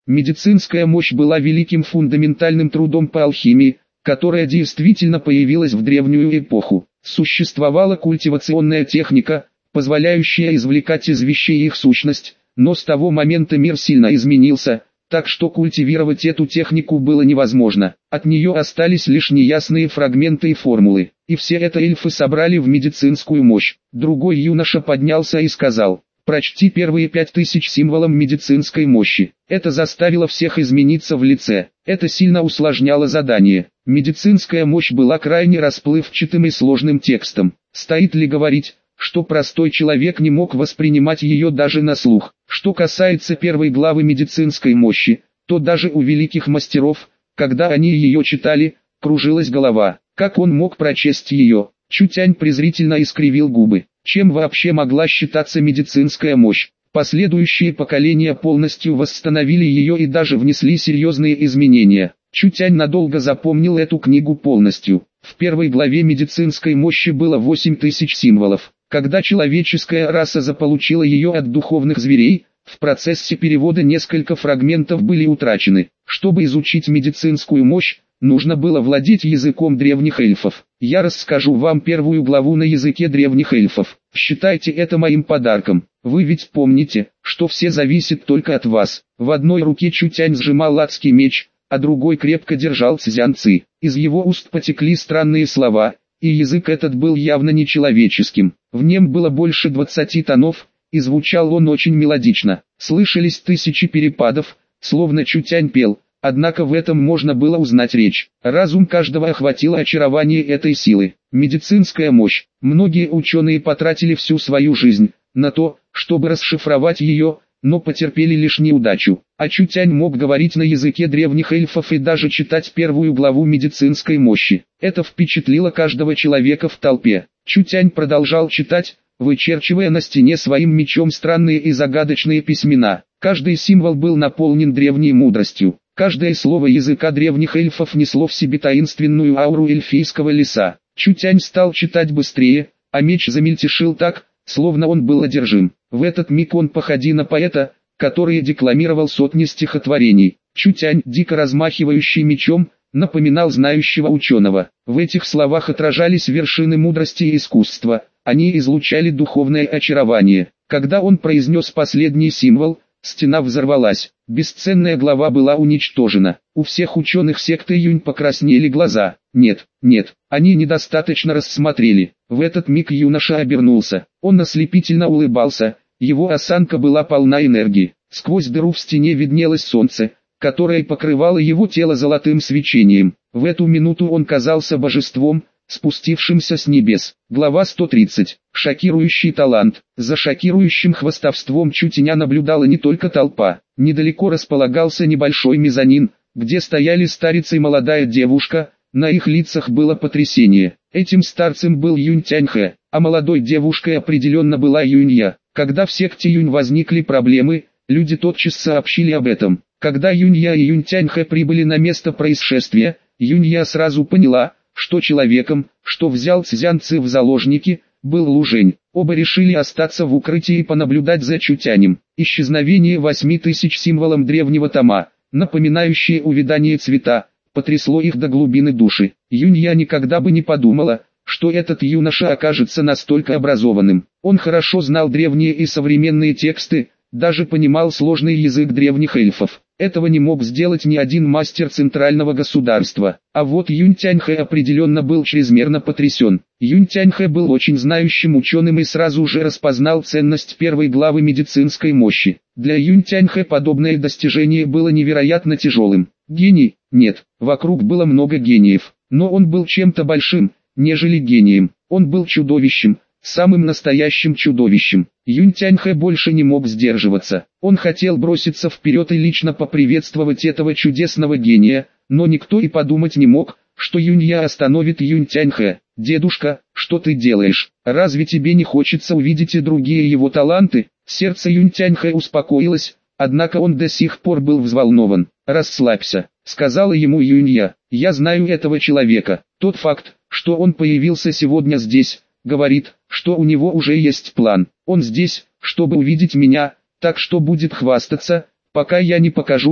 Медицинская мощь была великим фундаментальным трудом по алхимии, которая действительно появилась в древнюю эпоху. Существовала культивационная техника, позволяющая извлекать из вещей их сущность, но с того момента мир сильно изменился, так что культивировать эту технику было невозможно. От нее остались лишь неясные фрагменты и формулы, и все это эльфы собрали в медицинскую мощь. Другой юноша поднялся и сказал: «Прочти первые 5000 символов медицинской мощи». Это заставило всех измениться в лице. Это сильно усложняло задание. Медицинская мощь была крайне расплывчатым и сложным текстом. Стоит ли говорить, что простой человек не мог воспринимать ее даже на слух? Что касается первой главы медицинской мощи, то даже у великих мастеров, когда они ее читали, кружилась голова. Как он мог прочесть ее? Чутянь презрительно искривил губы. Чем вообще могла считаться медицинская мощь? Последующие поколения полностью восстановили ее и даже внесли серьезные изменения. Чутянь надолго запомнил эту книгу полностью. В первой главе медицинской мощи было 8000 символов. Когда человеческая раса заполучила ее от духовных зверей, в процессе перевода несколько фрагментов были утрачены. Чтобы изучить медицинскую мощь, нужно было владеть языком древних эльфов. Я расскажу вам первую главу на языке древних эльфов. Считайте это моим подарком. Вы ведь помните, что все зависит только от вас. В одной руке Чутянь сжимал адский меч, а другой крепко держал Цзяньци. Из его уст потекли странные слова, и язык этот был явно нечеловеческим. В нем было больше 20 тонов, и звучал он очень мелодично. Слышались тысячи перепадов, словно Чутянь пел. Однако в этом можно было узнать речь. Разум каждого охватило очарование этой силы. Медицинская мощь. Многие ученые потратили всю свою жизнь на то, чтобы расшифровать ее, но потерпели лишь неудачу. А Чутянь мог говорить на языке древних эльфов и даже читать первую главу медицинской мощи. Это впечатлило каждого человека в толпе. Чутянь продолжал читать, вычерчивая на стене своим мечом странные и загадочные письмена. Каждый символ был наполнен древней мудростью. Каждое слово языка древних эльфов несло в себе таинственную ауру эльфийского леса. Чутянь стал читать быстрее, а меч замельтешил так, словно он был одержим. В этот миг он походил на поэта, который декламировал сотни стихотворений. Чутянь, дико размахивающий мечом, напоминал знающего ученого. В этих словах отражались вершины мудрости и искусства, они излучали духовное очарование. Когда он произнес последний символ, стена взорвалась. Бесценная глава была уничтожена. У всех ученых секты Юнь покраснели глаза. Нет, они недостаточно рассмотрели. В этот миг юноша обернулся. Он ослепительно улыбался, его осанка была полна энергии. Сквозь дыру в стене виднелось солнце, которое покрывало его тело золотым свечением. В эту минуту он казался божеством, спустившимся с небес. Глава 130. Шокирующий талант. За шокирующим хвастовством Чутяня наблюдала не только толпа. Недалеко располагался небольшой мезонин, где стояли старец и молодая девушка. На их лицах было потрясение. Этим старцем был Юнь Тяньхэ, а молодой девушкой определенно была Юнья. Когда в секте Юнь возникли проблемы, люди тотчас сообщили об этом. Когда Юнья и Юнь Тяньхэ прибыли на место происшествия, Юнья сразу поняла, что человеком, что взял Цзяньци в заложники, был Лужень. Оба решили остаться в укрытии и понаблюдать за Чутянем. Исчезновение 8000 символом древнего тома, напоминающие увядание цвета, потрясло их до глубины души. Юнья никогда бы не подумала, что этот юноша окажется настолько образованным. Он хорошо знал древние и современные тексты, даже понимал сложный язык древних эльфов. Этого не мог сделать ни один мастер центрального государства. А вот Юнь Тяньхэ определенно был чрезмерно потрясен. Юнь Тяньхэ был очень знающим ученым и сразу же распознал ценность первой главы медицинской мощи. Для Юнь Тяньхэ подобное достижение было невероятно тяжелым. Гений? Нет, вокруг было много гениев. Но он был чем-то большим, нежели гением. Он был чудовищем, самым настоящим чудовищем. Юнь Тяньхэ больше не мог сдерживаться. Он хотел броситься вперед и лично поприветствовать этого чудесного гения, но никто и подумать не мог, что Юнья остановит Юнь Тяньхэ. «Дедушка, что ты делаешь? Разве тебе не хочется увидеть и другие его таланты?» Сердце Юнь Тяньхэ успокоилось, однако он до сих пор был взволнован. «Расслабься», — сказала ему Юнья. «Я знаю этого человека. Тот факт, что он появился сегодня здесь, говорит, что у него уже есть план. Он здесь, чтобы увидеть меня, так что будет хвастаться, пока я не покажусь,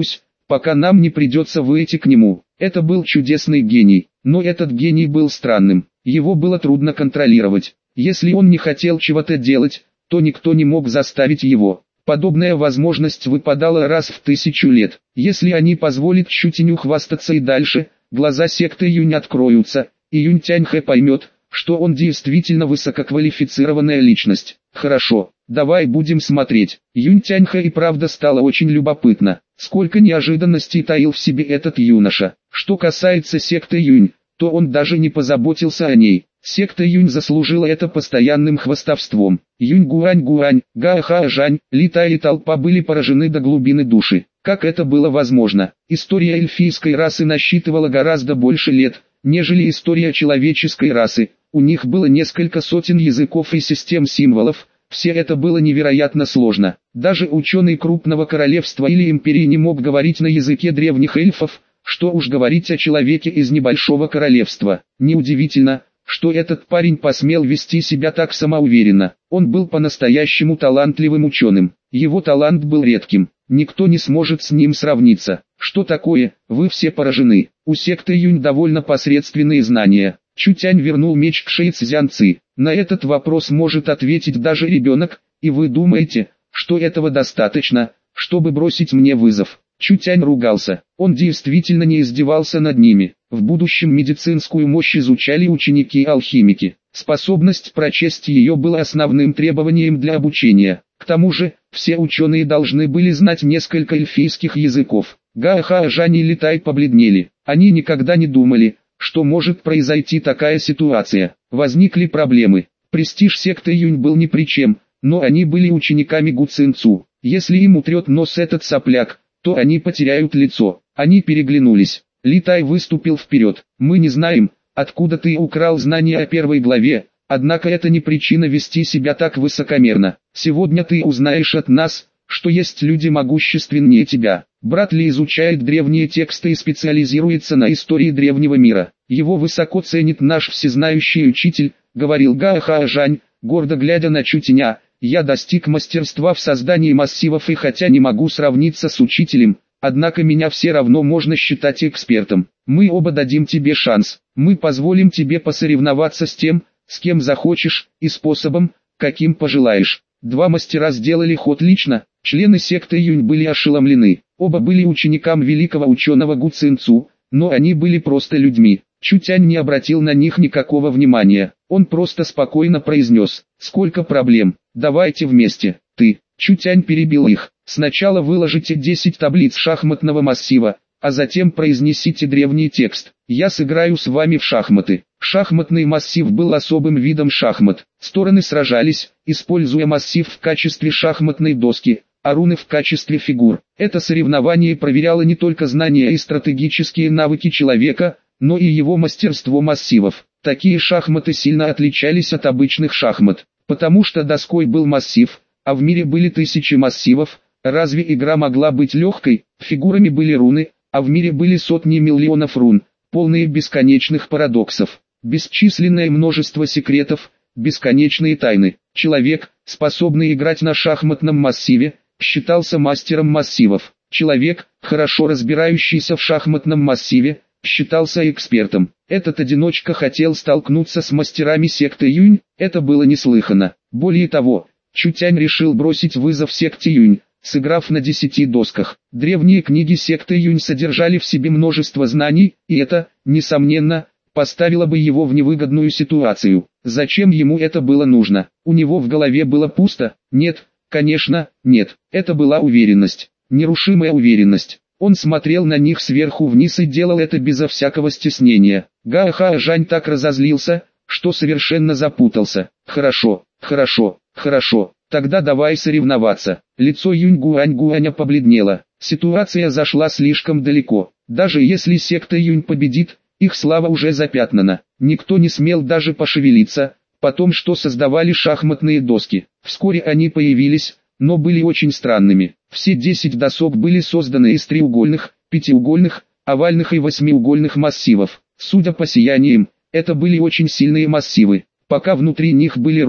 пока нам не придется выйти к нему. Это был чудесный гений, но этот гений был странным, его было трудно контролировать. Если он не хотел чего-то делать, то никто не мог заставить его. Подобная возможность выпадала раз в 1000 лет. Если они позволят Чутяню хвастаться и дальше, глаза секты Юнь откроются, и Юнь Тяньхэ поймет, что он действительно высококвалифицированная личность. Хорошо, давай будем смотреть. Юнь Тяньхэ и правда стало очень любопытно, сколько неожиданностей таил в себе этот юноша. Что касается секты Юнь, то он даже не позаботился о ней. Секта Юнь заслужила это постоянным хвастовством. Юнь-Гуань-Гуань, Га-Ха-Жань, Литай и толпа были поражены до глубины души. Как это было возможно? История эльфийской расы насчитывала гораздо больше лет, нежели история человеческой расы. У них было несколько сотен языков и систем символов. Все это было невероятно сложно. Даже ученый крупного королевства или империи не мог говорить на языке древних эльфов, что уж говорить о человеке из небольшого королевства. Неудивительно, что этот парень посмел вести себя так самоуверенно. Он был по-настоящему талантливым ученым. Его талант был редким. Никто не сможет с ним сравниться. Что такое? Вы все поражены. У секты Юнь довольно посредственные знания. Чутянь вернул меч к Ши Цзяньци. На этот вопрос может ответить даже ребенок, и вы думаете, что этого достаточно, чтобы бросить мне вызов? Чутянь ругался. Он действительно не издевался над ними. В будущем медицинскую мощь изучали ученики-алхимики. Способность прочесть ее была основным требованием для обучения. К тому же, все ученые должны были знать несколько эльфийских языков. Га-Ха, Жань и Литай побледнели. Они никогда не думали, что может произойти такая ситуация. Возникли проблемы. Престиж секты Юнь был ни при чем, но они были учениками Гу Цинцу. Если им утрет нос этот сопляк, то они потеряют лицо. Они переглянулись. Литай выступил вперед. Мы не знаем, откуда ты украл знания о первой главе, однако это не причина вести себя так высокомерно. Сегодня ты узнаешь от нас, что есть люди могущественнее тебя. Брат Ли изучает древние тексты и специализируется на истории древнего мира. Его высоко ценит наш всезнающий учитель, говорил Га-Ха Жань, гордо глядя на Чутяня. Я достиг мастерства в создании массивов и хотя не могу сравниться с учителем, однако меня все равно можно считать экспертом. Мы оба дадим тебе шанс. Мы позволим тебе посоревноваться с тем, с кем захочешь, и способом, каким пожелаешь. Два мастера сделали ход лично. Члены секты Юнь были ошеломлены. Оба были ученикам великого ученого Гу Цинцу, но они были просто людьми. Чутянь не обратил на них никакого внимания. Он просто спокойно произнес: «Сколько проблем, давайте вместе». «Ты», Чутянь перебил их, «сначала выложите 10 таблиц шахматного массива, а затем произнесите древний текст. Я сыграю с вами в шахматы». Шахматный массив был особым видом шахмат. Стороны сражались, используя массив в качестве шахматной доски, а руны в качестве фигур. Это соревнование проверяло не только знания и стратегические навыки человека, но и его мастерство массивов. Такие шахматы сильно отличались от обычных шахмат, потому что доской был массив, а в мире были тысячи массивов. Разве игра могла быть легкой? Фигурами были руны, а в мире были сотни миллионов рун, полные бесконечных парадоксов, бесчисленное множество секретов, бесконечные тайны. Человек, способный играть на шахматном массиве, считался мастером массивов. Человек, хорошо разбирающийся в шахматном массиве, считался экспертом. Этот одиночка хотел столкнуться с мастерами секты Юнь, это было неслыханно. Более того, Чутянь решил бросить вызов секте Юнь, сыграв на 10 досках. Древние книги секты Юнь содержали в себе множество знаний, и это, несомненно, поставило бы его в невыгодную ситуацию. Зачем ему это было нужно? У него в голове было пусто? Нет, конечно, нет. Это была уверенность, нерушимая уверенность. Он смотрел на них сверху вниз и делал это безо всякого стеснения. Га-Ха Жань так разозлился, что совершенно запутался. Хорошо, хорошо, хорошо, тогда давай соревноваться. Лицо Юнь-Гуань-Гуаня побледнело. Ситуация зашла слишком далеко. Даже если секта Юнь победит, их слава уже запятнана. Никто не смел даже пошевелиться. Потом что создавали шахматные доски. Вскоре они появились, но были очень странными. Все 10 досок были созданы из треугольных, пятиугольных, овальных и восьмиугольных массивов. Судя по сияниям, это были очень сильные массивы. Пока внутри них были руны,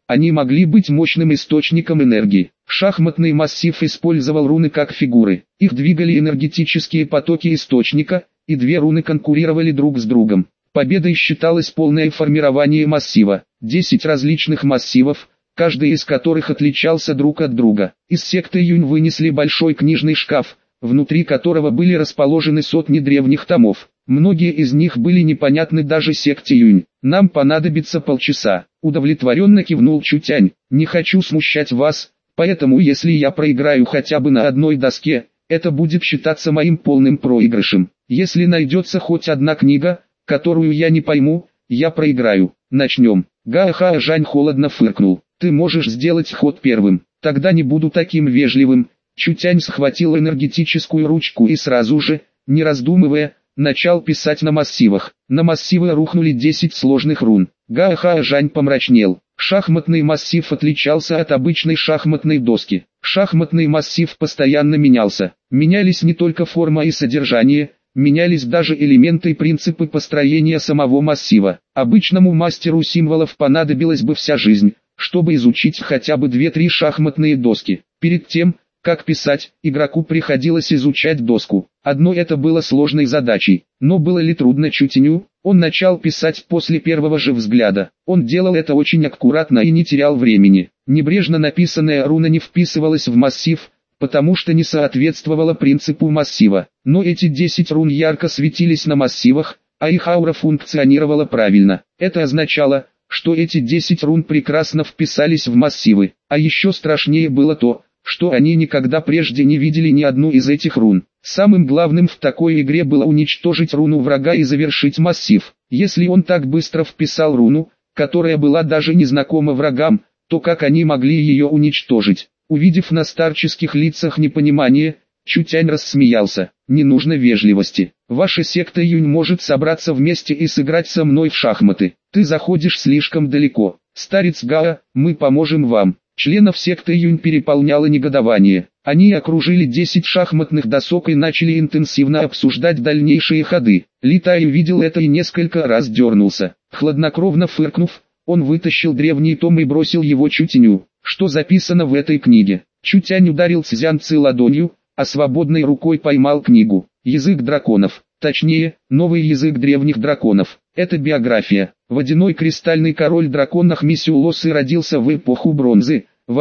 Они могли быть мощным источником энергии. Шахматный массив использовал руны как фигуры. Их двигали энергетические потоки источника, и две руны конкурировали друг с другом. Победой считалось полное формирование массива. 10 различных массивов, каждый из которых отличался друг от друга. Из секты Юнь вынесли большой книжный шкаф, внутри которого были расположены сотни древних томов. Многие из них были непонятны даже секте Юнь. «Нам понадобится полчаса», — удовлетворенно кивнул Чутянь. «Не хочу смущать вас, поэтому если я проиграю хотя бы на одной доске, это будет считаться моим полным проигрышем. Если найдется хоть одна книга, которую я не пойму, я проиграю. Начнем». Гао Жань холодно фыркнул. «Ты можешь сделать ход первым, тогда не буду таким вежливым». Чутянь схватил энергетическую ручку и сразу же, не раздумывая, начал писать на массивах. На массивы рухнули 10 сложных рун. Гао Жань помрачнел. Шахматный массив отличался от обычной шахматной доски. Шахматный массив постоянно менялся. Менялись не только форма и содержание, менялись даже элементы и принципы построения самого массива. Обычному мастеру символов понадобилась бы вся жизнь, чтобы изучить хотя бы 2-3 шахматные доски. Перед тем, как писать, игроку приходилось изучать доску. Одно это было сложной задачей, но было ли трудно Чутяню? Он начал писать после первого же взгляда. Он делал это очень аккуратно и не терял времени. Небрежно написанная руна не вписывалась в массив, потому что не соответствовала принципу массива. Но эти 10 рун ярко светились на массивах, а их аура функционировала правильно. Это означало, что эти 10 рун прекрасно вписались в массивы. А еще страшнее было то, что они никогда прежде не видели ни одну из этих рун. Самым главным в такой игре было уничтожить руну врага и завершить массив. Если он так быстро вписал руну, которая была даже незнакома врагам, то как они могли ее уничтожить? Увидев на старческих лицах непонимание, Чутянь рассмеялся. «Не нужно вежливости. Ваша секта Юнь может собраться вместе и сыграть со мной в шахматы. Ты заходишь слишком далеко. Старец Гао, мы поможем вам». Членов секты Юнь переполняло негодование. Они окружили 10 шахматных досок и начали интенсивно обсуждать дальнейшие ходы. Ли Тай увидел это и несколько раз дернулся. Хладнокровно фыркнув, он вытащил древний том и бросил его Чутяню. Что записано в этой книге? Чутянь ударил Цзянцы ладонью, а свободной рукой поймал книгу. Язык драконов. Точнее, новый язык древних драконов. Это биография. Водяной кристальный король дракон Ахмисиулосы родился в эпоху бронзы, в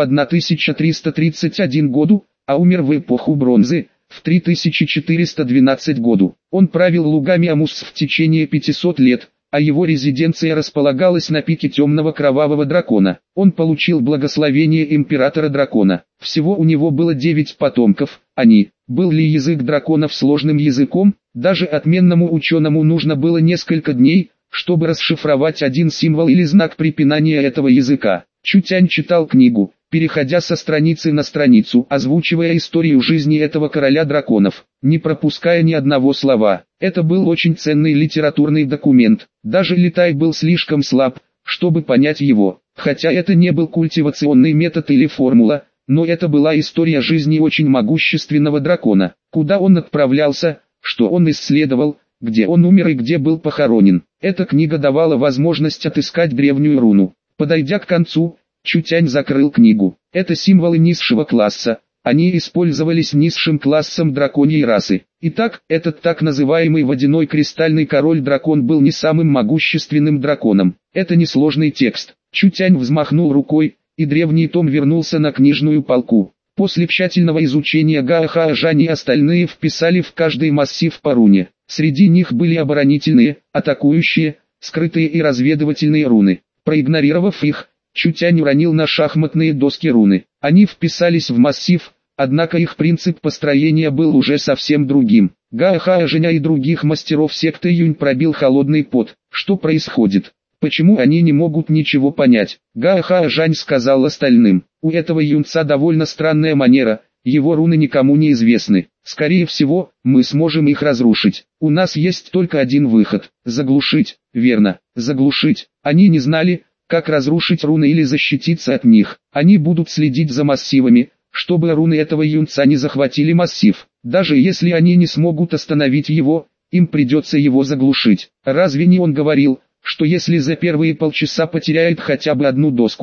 1331 году, а умер в эпоху бронзы, в 3412 году. Он правил лугами Амус в течение 500 лет, а его резиденция располагалась на пике темного кровавого дракона. Он получил благословение императора дракона. Всего у него было 9 потомков. Был ли язык драконов сложным языком? Даже отменному ученому нужно было несколько дней, чтобы расшифровать один символ или знак препинания этого языка. Чутянь читал книгу, переходя со страницы на страницу, озвучивая историю жизни этого короля драконов, не пропуская ни одного слова. Это был очень ценный литературный документ. Даже Ли Тай был слишком слаб, чтобы понять его. Хотя это не был культивационный метод или формула, но это была история жизни очень могущественного дракона. Куда он отправлялся, что он исследовал, где он умер и где был похоронен. Эта книга давала возможность отыскать древнюю руну. Подойдя к концу, Чутянь закрыл книгу. Это символы низшего класса. Они использовались низшим классом драконьей расы. Итак, этот так называемый водяной кристальный король-дракон был не самым могущественным драконом. Это несложный текст. Чутянь взмахнул рукой, и древний том вернулся на книжную полку. После тщательного изучения Гао Жань и остальные вписали в каждый массив по руне. Среди них были оборонительные, атакующие, скрытые и разведывательные руны. Проигнорировав их, Чутянь уронил на шахматные доски руны. Они вписались в массив, однако их принцип построения был уже совсем другим. Гао Женя и других мастеров секты Юнь пробил холодный пот. Что происходит? Почему они не могут ничего понять? Гао Жань сказал остальным. У этого юнца довольно странная манера, его руны никому не известны. Скорее всего, мы сможем их разрушить. У нас есть только один выход. Заглушить. Верно, заглушить. Они не знали, как разрушить руны или защититься от них. Они будут следить за массивами, чтобы руны этого юнца не захватили массив. Даже если они не смогут остановить его, им придется его заглушить. Разве не он говорил, что если за первые полчаса потеряет хотя бы одну доску,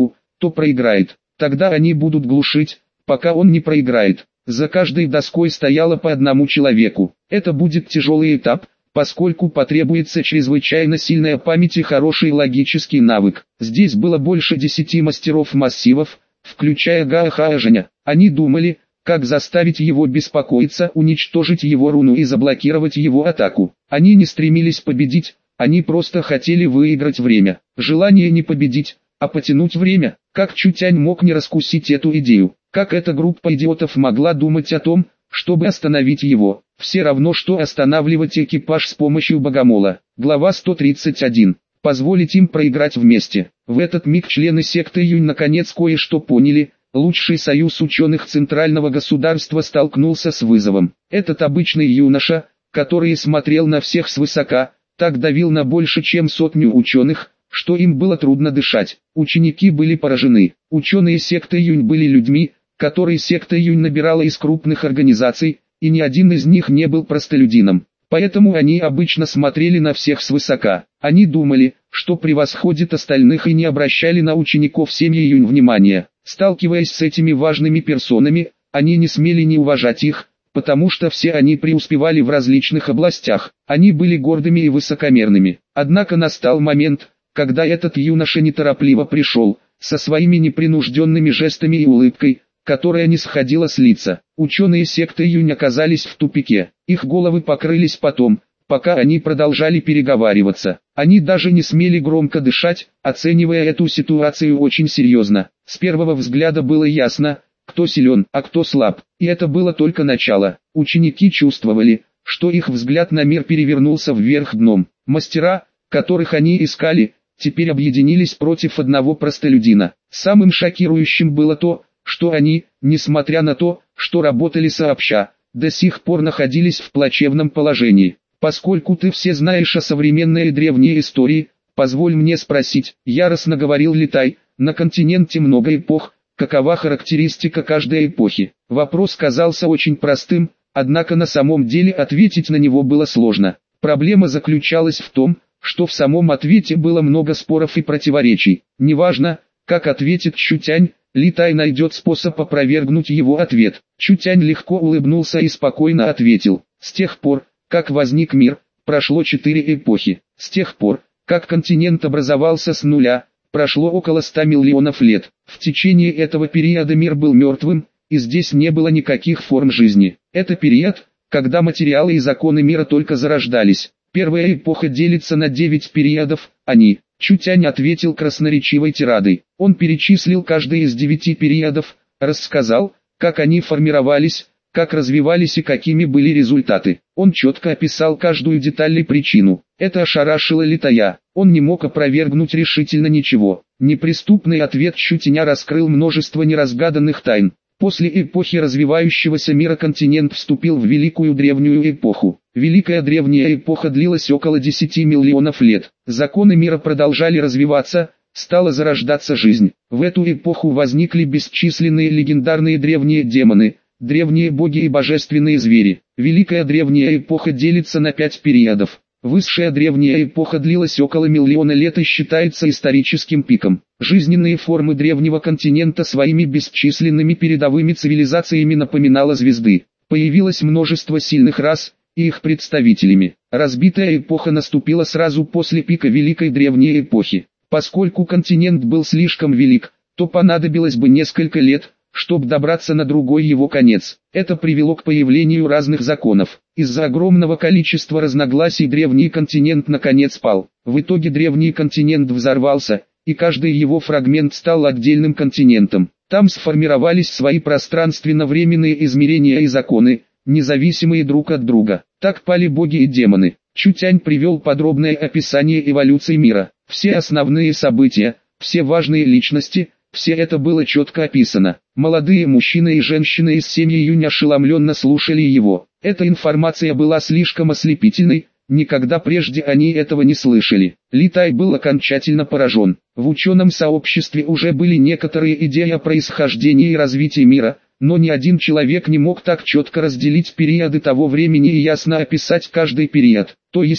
то проиграет. Тогда они будут глушить, пока он не проиграет. За каждой доской стояло по одному человеку. Это будет тяжелый этап, поскольку потребуется чрезвычайно сильная память и хороший логический навык. Здесь было больше 10 мастеров массивов, включая Гаахаажаня. Они думали, как заставить его беспокоиться, уничтожить его руну и заблокировать его атаку. Они не стремились победить, они просто хотели выиграть время. Желание не победить, а потянуть время. Как Чутянь мог не раскусить эту идею? Как эта группа идиотов могла думать о том, чтобы остановить его? Все равно, что останавливать экипаж с помощью богомола. Глава 131. Позволить им проиграть вместе. В этот миг члены секты Юнь наконец кое-что поняли. Лучший союз ученых центрального государства столкнулся с вызовом. Этот обычный юноша, который смотрел на всех свысока, так давил на больше чем сотню ученых, что им было трудно дышать. Ученики были поражены. Ученые секты Юнь были людьми, которые секта Юнь набирала из крупных организаций, и ни один из них не был простолюдином. Поэтому они обычно смотрели на всех свысока. Они думали, что превосходят остальных, и не обращали на учеников семьи Юнь внимания. Сталкиваясь с этими важными персонами, они не смели не уважать их, потому что все они преуспевали в различных областях. Они были гордыми и высокомерными. Однако настал момент, когда этот юноша неторопливо пришел, со своими непринужденными жестами и улыбкой, которая не сходила с лица. Ученые секты Юнь оказались в тупике. Их головы покрылись потом, пока они продолжали переговариваться. Они даже не смели громко дышать, оценивая эту ситуацию очень серьезно. С первого взгляда было ясно, кто силен, а кто слаб. И это было только начало. Ученики чувствовали, что их взгляд на мир перевернулся вверх дном. Мастера, которых они искали, теперь объединились против одного простолюдина. Самым шокирующим было то, что они, несмотря на то, что работали сообща, до сих пор находились в плачевном положении. Поскольку ты все знаешь о современной и древней истории, позволь мне спросить, яростно говорил Литай, на континенте много эпох, какова характеристика каждой эпохи? Вопрос казался очень простым, однако на самом деле ответить на него было сложно. Проблема заключалась в том, что в самом ответе было много споров и противоречий. Неважно, как ответит Чутянь, Литай найдет способ опровергнуть его ответ. Чутянь легко улыбнулся и спокойно ответил. С тех пор, как возник мир, прошло 4 эпохи. С тех пор, как континент образовался с нуля, прошло около 100 миллионов лет. В течение этого периода мир был мертвым, и здесь не было никаких форм жизни. Это период, когда материалы и законы мира только зарождались. Первая эпоха делится на 9 периодов, они. Чутянь ответил красноречивой тирадой. Он перечислил каждый из 9 периодов, рассказал, как они формировались, как развивались и какими были результаты. Он четко описал каждую деталь и причину. Это ошарашило Литая. Он не мог опровергнуть решительно ничего. Неприступный ответ Чутяня раскрыл множество неразгаданных тайн. После эпохи развивающегося мира континент вступил в Великую Древнюю эпоху. Великая Древняя эпоха длилась около 10 миллионов лет. Законы мира продолжали развиваться, стала зарождаться жизнь. В эту эпоху возникли бесчисленные легендарные древние демоны, древние боги и божественные звери. Великая Древняя эпоха делится на 5 периодов. Высшая Древняя эпоха длилась около миллиона лет и считается историческим пиком. Жизненные формы древнего континента своими бесчисленными передовыми цивилизациями напоминала звезды. Появилось множество сильных рас, и их представителями. Разбитая эпоха наступила сразу после пика Великой Древней эпохи. Поскольку континент был слишком велик, то понадобилось бы несколько лет, чтобы добраться на другой его конец. Это привело к появлению разных законов. Из-за огромного количества разногласий древний континент наконец пал. В итоге древний континент взорвался, и каждый его фрагмент стал отдельным континентом. Там сформировались свои пространственно-временные измерения и законы, независимые друг от друга. Так пали боги и демоны. Чутянь привел подробное описание эволюции мира. Все основные события, все важные личности, все это было четко описано. Молодые мужчины и женщины из семьи Юнь ошеломленно слушали его. Эта информация была слишком ослепительной, никогда прежде они этого не слышали. Литай был окончательно поражен. В ученом сообществе уже были некоторые идеи о происхождении и развитии мира, но ни один человек не мог так четко разделить периоды того времени и ясно описать каждый период. То есть,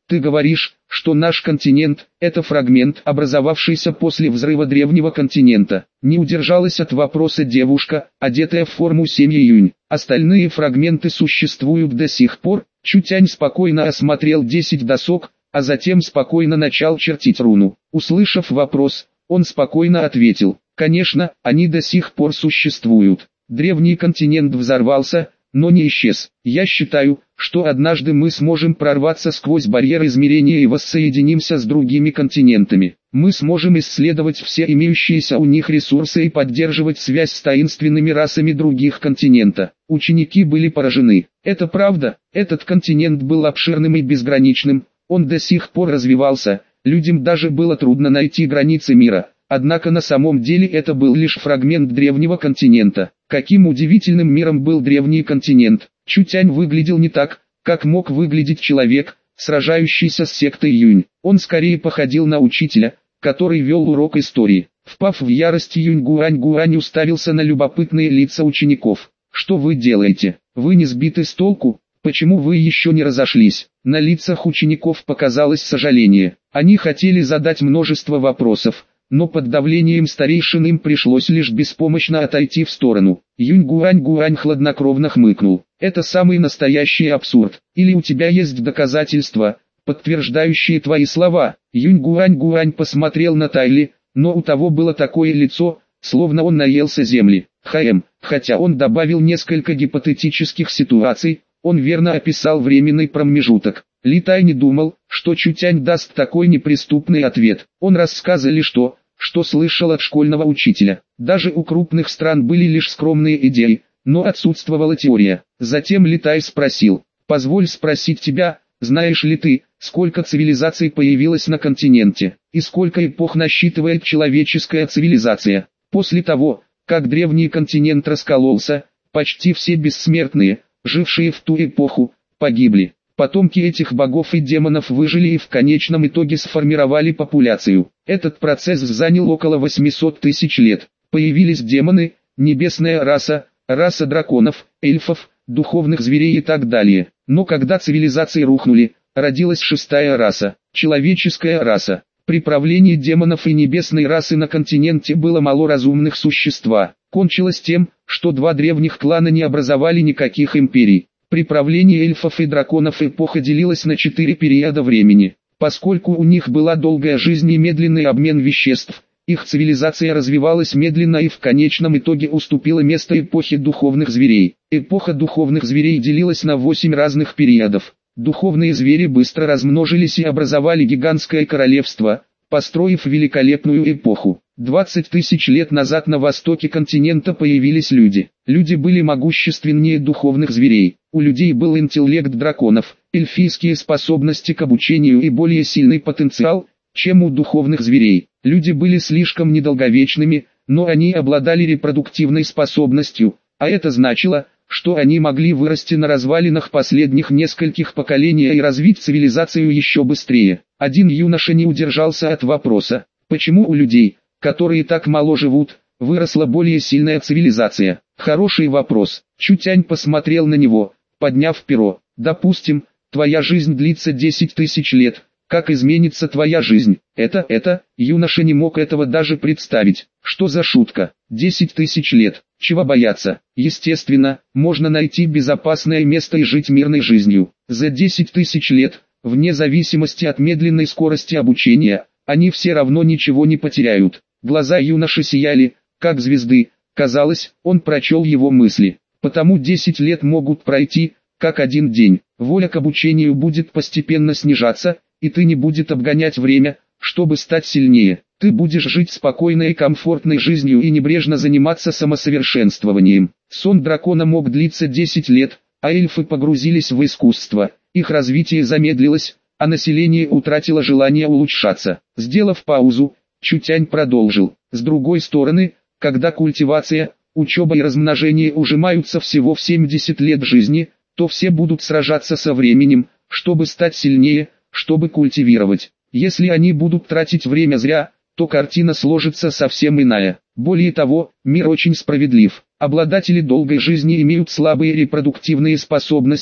Ты говоришь, что наш континент – это фрагмент, образовавшийся после взрыва древнего континента. Не удержалась от вопроса девушка, одетая в форму 7 июнь. Остальные фрагменты существуют до сих пор. Чутянь спокойно осмотрел 10 досок, а затем спокойно начал чертить руну. Услышав вопрос, он спокойно ответил: конечно, они до сих пор существуют. Древний континент взорвался, но не исчез. Я считаю, что однажды мы сможем прорваться сквозь барьер измерения и воссоединимся с другими континентами. Мы сможем исследовать все имеющиеся у них ресурсы и поддерживать связь с таинственными расами других континента. Ученики были поражены. Это правда, этот континент был обширным и безграничным, он до сих пор развивался, людям даже было трудно найти границы мира. Однако на самом деле это был лишь фрагмент древнего континента. Каким удивительным миром был древний континент. Чутянь выглядел не так, как мог выглядеть человек, сражающийся с сектой Юнь. Он скорее походил на учителя, который вел урок истории. Впав в ярость, Гуань уставился на любопытные лица учеников. «Что вы делаете? Вы не сбиты с толку? Почему вы еще не разошлись?» На лицах учеников показалось сожаление. Они хотели задать множество вопросов, но под давлением старейшин им пришлось лишь беспомощно отойти в сторону. Гуань хладнокровно хмыкнул. Это самый настоящий абсурд. Или у тебя есть доказательства, подтверждающие твои слова? Гуань посмотрел на Тайли, но у того было такое лицо, словно он наелся земли. Хотя он добавил несколько гипотетических ситуаций, он верно описал временный промежуток. Ли Тай не думал, что Чутянь даст такой неприступный ответ. Он рассказывал что слышал от школьного учителя. Даже у крупных стран были лишь скромные идеи, но отсутствовала теория. Затем Ли Тай спросил: «Позволь спросить тебя, знаешь ли ты, сколько цивилизаций появилось на континенте, и сколько эпох насчитывает человеческая цивилизация?» После того, как древний континент раскололся, почти все бессмертные, жившие в ту эпоху, погибли. Потомки этих богов и демонов выжили и в конечном итоге сформировали популяцию. Этот процесс занял около 800 тысяч лет. Появились демоны, небесная раса, раса драконов, эльфов, духовных зверей и так далее. Но когда цивилизации рухнули, родилась шестая раса, человеческая раса. При правлении демонов и небесной расы на континенте было мало разумных существ. Кончилось тем, что два древних клана не образовали никаких империй. При правлении эльфов и драконов эпоха делилась на 4 периода времени. Поскольку у них была долгая жизнь и медленный обмен веществ, их цивилизация развивалась медленно и в конечном итоге уступила место эпохе духовных зверей. Эпоха духовных зверей делилась на 8 разных периодов. Духовные звери быстро размножились и образовали гигантское королевство, построив великолепную эпоху. 20 тысяч лет назад на востоке континента появились люди. Люди были могущественнее духовных зверей. У людей был интеллект драконов, эльфийские способности к обучению и более сильный потенциал, чем у духовных зверей. Люди были слишком недолговечными, но они обладали репродуктивной способностью, а это значило, что они могли вырасти на развалинах последних нескольких поколений и развить цивилизацию еще быстрее. Один юноша не удержался от вопроса: почему у людей, которые так мало живут, выросла более сильная цивилизация? Хороший вопрос. Чутянь посмотрел на него, подняв перо. Допустим, твоя жизнь длится 10 тысяч лет. Как изменится твоя жизнь? Юноша не мог этого даже представить. Что за шутка? 10 тысяч лет. Чего бояться? Естественно, можно найти безопасное место и жить мирной жизнью. За 10 тысяч лет, вне зависимости от медленной скорости обучения, они все равно ничего не потеряют. Глаза юноши сияли, как звезды. Казалось, он прочел его мысли. Потому 10 лет могут пройти, как один день. Воля к обучению будет постепенно снижаться, и ты не будешь обгонять время, чтобы стать сильнее. Ты будешь жить спокойной и комфортной жизнью и небрежно заниматься самосовершенствованием. Сон дракона мог длиться 10 лет, а эльфы погрузились в искусство. Их развитие замедлилось, а население утратило желание улучшаться. Сделав паузу, Чутянь продолжил: с другой стороны, когда культивация, учеба и размножение ужимаются всего в 70 лет жизни, то все будут сражаться со временем, чтобы стать сильнее, чтобы культивировать. Если они будут тратить время зря, то картина сложится совсем иная. Более того, мир очень справедлив. Обладатели долгой жизни имеют слабые репродуктивные способности,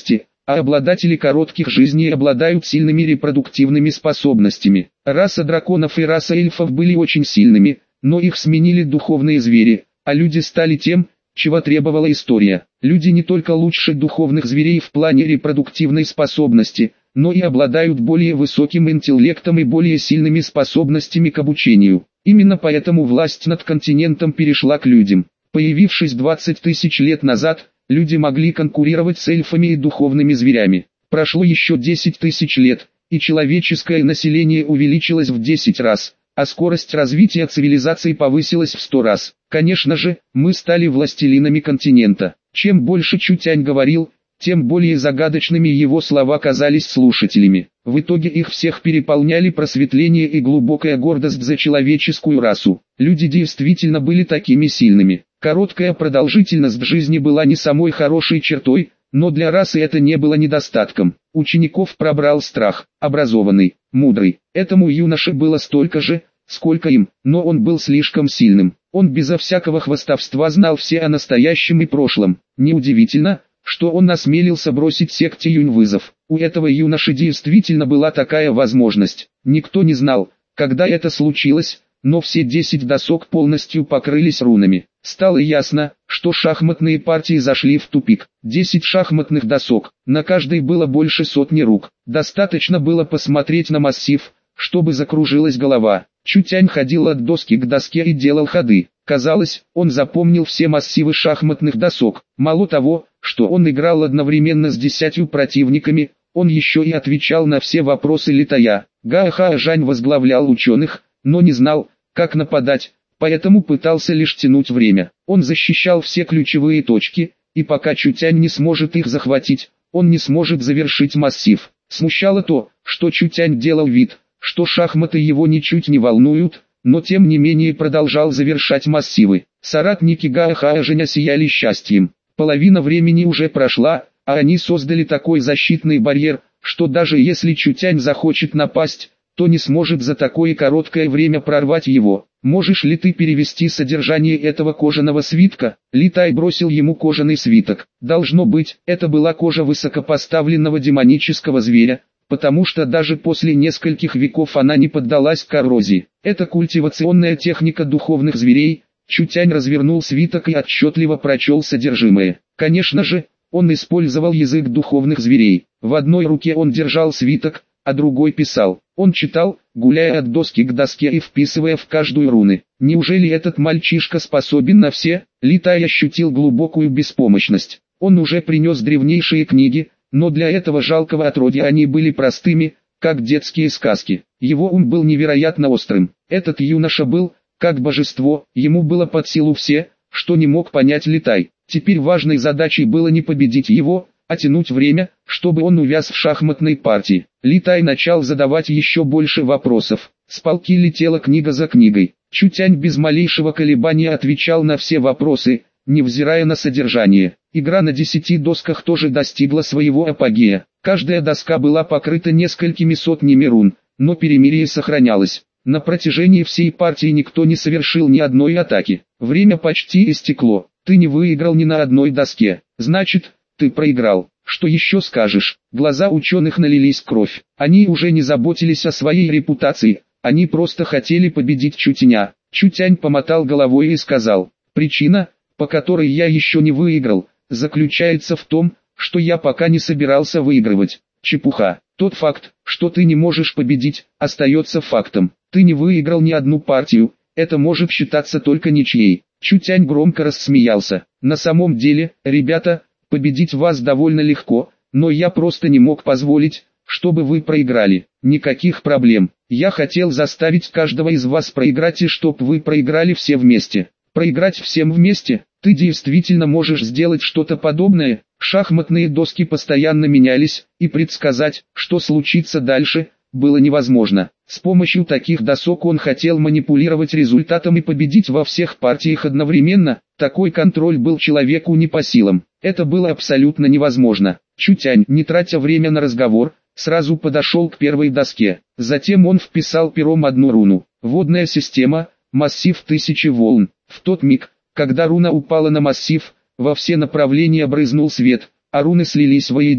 а обладатели коротких жизней обладают сильными репродуктивными способностями. Раса драконов и раса эльфов были очень сильными, но их сменили духовные звери, а люди стали тем, чего требовала история. Люди не только лучше духовных зверей в плане репродуктивной способности, но и обладают более высоким интеллектом и более сильными способностями к обучению. Именно поэтому власть над континентом перешла к людям. Появившись 20 тысяч лет назад, люди могли конкурировать с эльфами и духовными зверями. Прошло еще 10 тысяч лет, и человеческое население увеличилось в 10 раз, а скорость развития цивилизации повысилась в 100 раз. Конечно же, мы стали властелинами континента. Чем больше Чутянь говорил, тем более загадочными его слова казались слушателями. В итоге их всех переполняли просветление и глубокая гордость за человеческую расу. Люди действительно были такими сильными. Короткая продолжительность жизни была не самой хорошей чертой, но для расы это не было недостатком. Учеников пробрал страх. Образованный, мудрый. Этому юноше было столько же, сколько им, но он был слишком сильным. Он безо всякого хвастовства знал все о настоящем и прошлом. Неудивительно, что он осмелился бросить секте Юнь вызов. У этого юноши действительно была такая возможность. Никто не знал, когда это случилось, но все 10 досок полностью покрылись рунами. Стало ясно, что шахматные партии зашли в тупик. 10 шахматных досок, на каждой было больше сотни рук. Достаточно было посмотреть на массив, чтобы закружилась голова. Чутянь ходил от доски к доске и делал ходы. Казалось, он запомнил все массивы шахматных досок. Мало того, что он играл одновременно с 10 противниками, он еще и отвечал на все вопросы Литая. Гаохаожань возглавлял ученых, но не знал, как нападать, поэтому пытался лишь тянуть время. Он защищал все ключевые точки, и пока Чутянь не сможет их захватить, он не сможет завершить массив. Смущало то, что Чутянь делал вид, что шахматы его ничуть не волнуют, но тем не менее продолжал завершать массивы. Соратники Гаохаожэня сияли счастьем. Половина времени уже прошла, а они создали такой защитный барьер, что даже если Чутянь захочет напасть, то не сможет за такое короткое время прорвать его. Можешь ли ты перевести содержание этого кожаного свитка? Литай бросил ему кожаный свиток. Должно быть, это была кожа высокопоставленного демонического зверя, потому что даже после нескольких веков она не поддалась коррозии. Это культивационная техника духовных зверей. Чутянь развернул свиток и отчетливо прочел содержимое. Конечно же, он использовал язык духовных зверей. В одной руке он держал свиток, а другой писал. Он читал, гуляя от доски к доске и вписывая в каждую руны. Неужели этот мальчишка способен на все? Литай ощутил глубокую беспомощность. Он уже принес древнейшие книги, но для этого жалкого отродья они были простыми, как детские сказки. Его ум был невероятно острым. Этот юноша был, как божество, ему было под силу все, что не мог понять Литай. Теперь важной задачей было не победить его, а тянуть время, чтобы он увяз в шахматной партии. Литай начал задавать еще больше вопросов. С полки летела книга за книгой. Чутянь без малейшего колебания отвечал на все вопросы, невзирая на содержание. Игра на 10 досках тоже достигла своего апогея. Каждая доска была покрыта несколькими сотнями рун, но перемирие сохранялось. На протяжении всей партии никто не совершил ни одной атаки. Время почти истекло. Ты не выиграл ни на одной доске. Значит, ты проиграл. Что еще скажешь? Глаза ученых налились кровь. Они уже не заботились о своей репутации, они просто хотели победить Чутяня. Чутянь помотал головой и сказал: причина, по которой я еще не выиграл, заключается в том, что я пока не собирался выигрывать. Чепуха. Тот факт, что ты не можешь победить, остается фактом. Ты не выиграл ни одну партию, это может считаться только ничьей. Чутянь громко рассмеялся. На самом деле, ребята, победить вас довольно легко, но я просто не мог позволить, чтобы вы проиграли. Никаких проблем. Я хотел заставить каждого из вас проиграть и чтоб вы проиграли все вместе. Проиграть всем вместе? Ты действительно можешь сделать что-то подобное? Шахматные доски постоянно менялись, и предсказать, что случится дальше, было невозможно. С помощью таких досок он хотел манипулировать результатом и победить во всех партиях одновременно. Такой контроль был человеку не по силам. Это было абсолютно невозможно. Чутянь, не тратя время на разговор, сразу подошел к первой доске. Затем он вписал пером одну руну. Водная система, массив 1000 волн. В тот миг, когда руна упала на массив, во все направления брызнул свет, а руны слились воедино.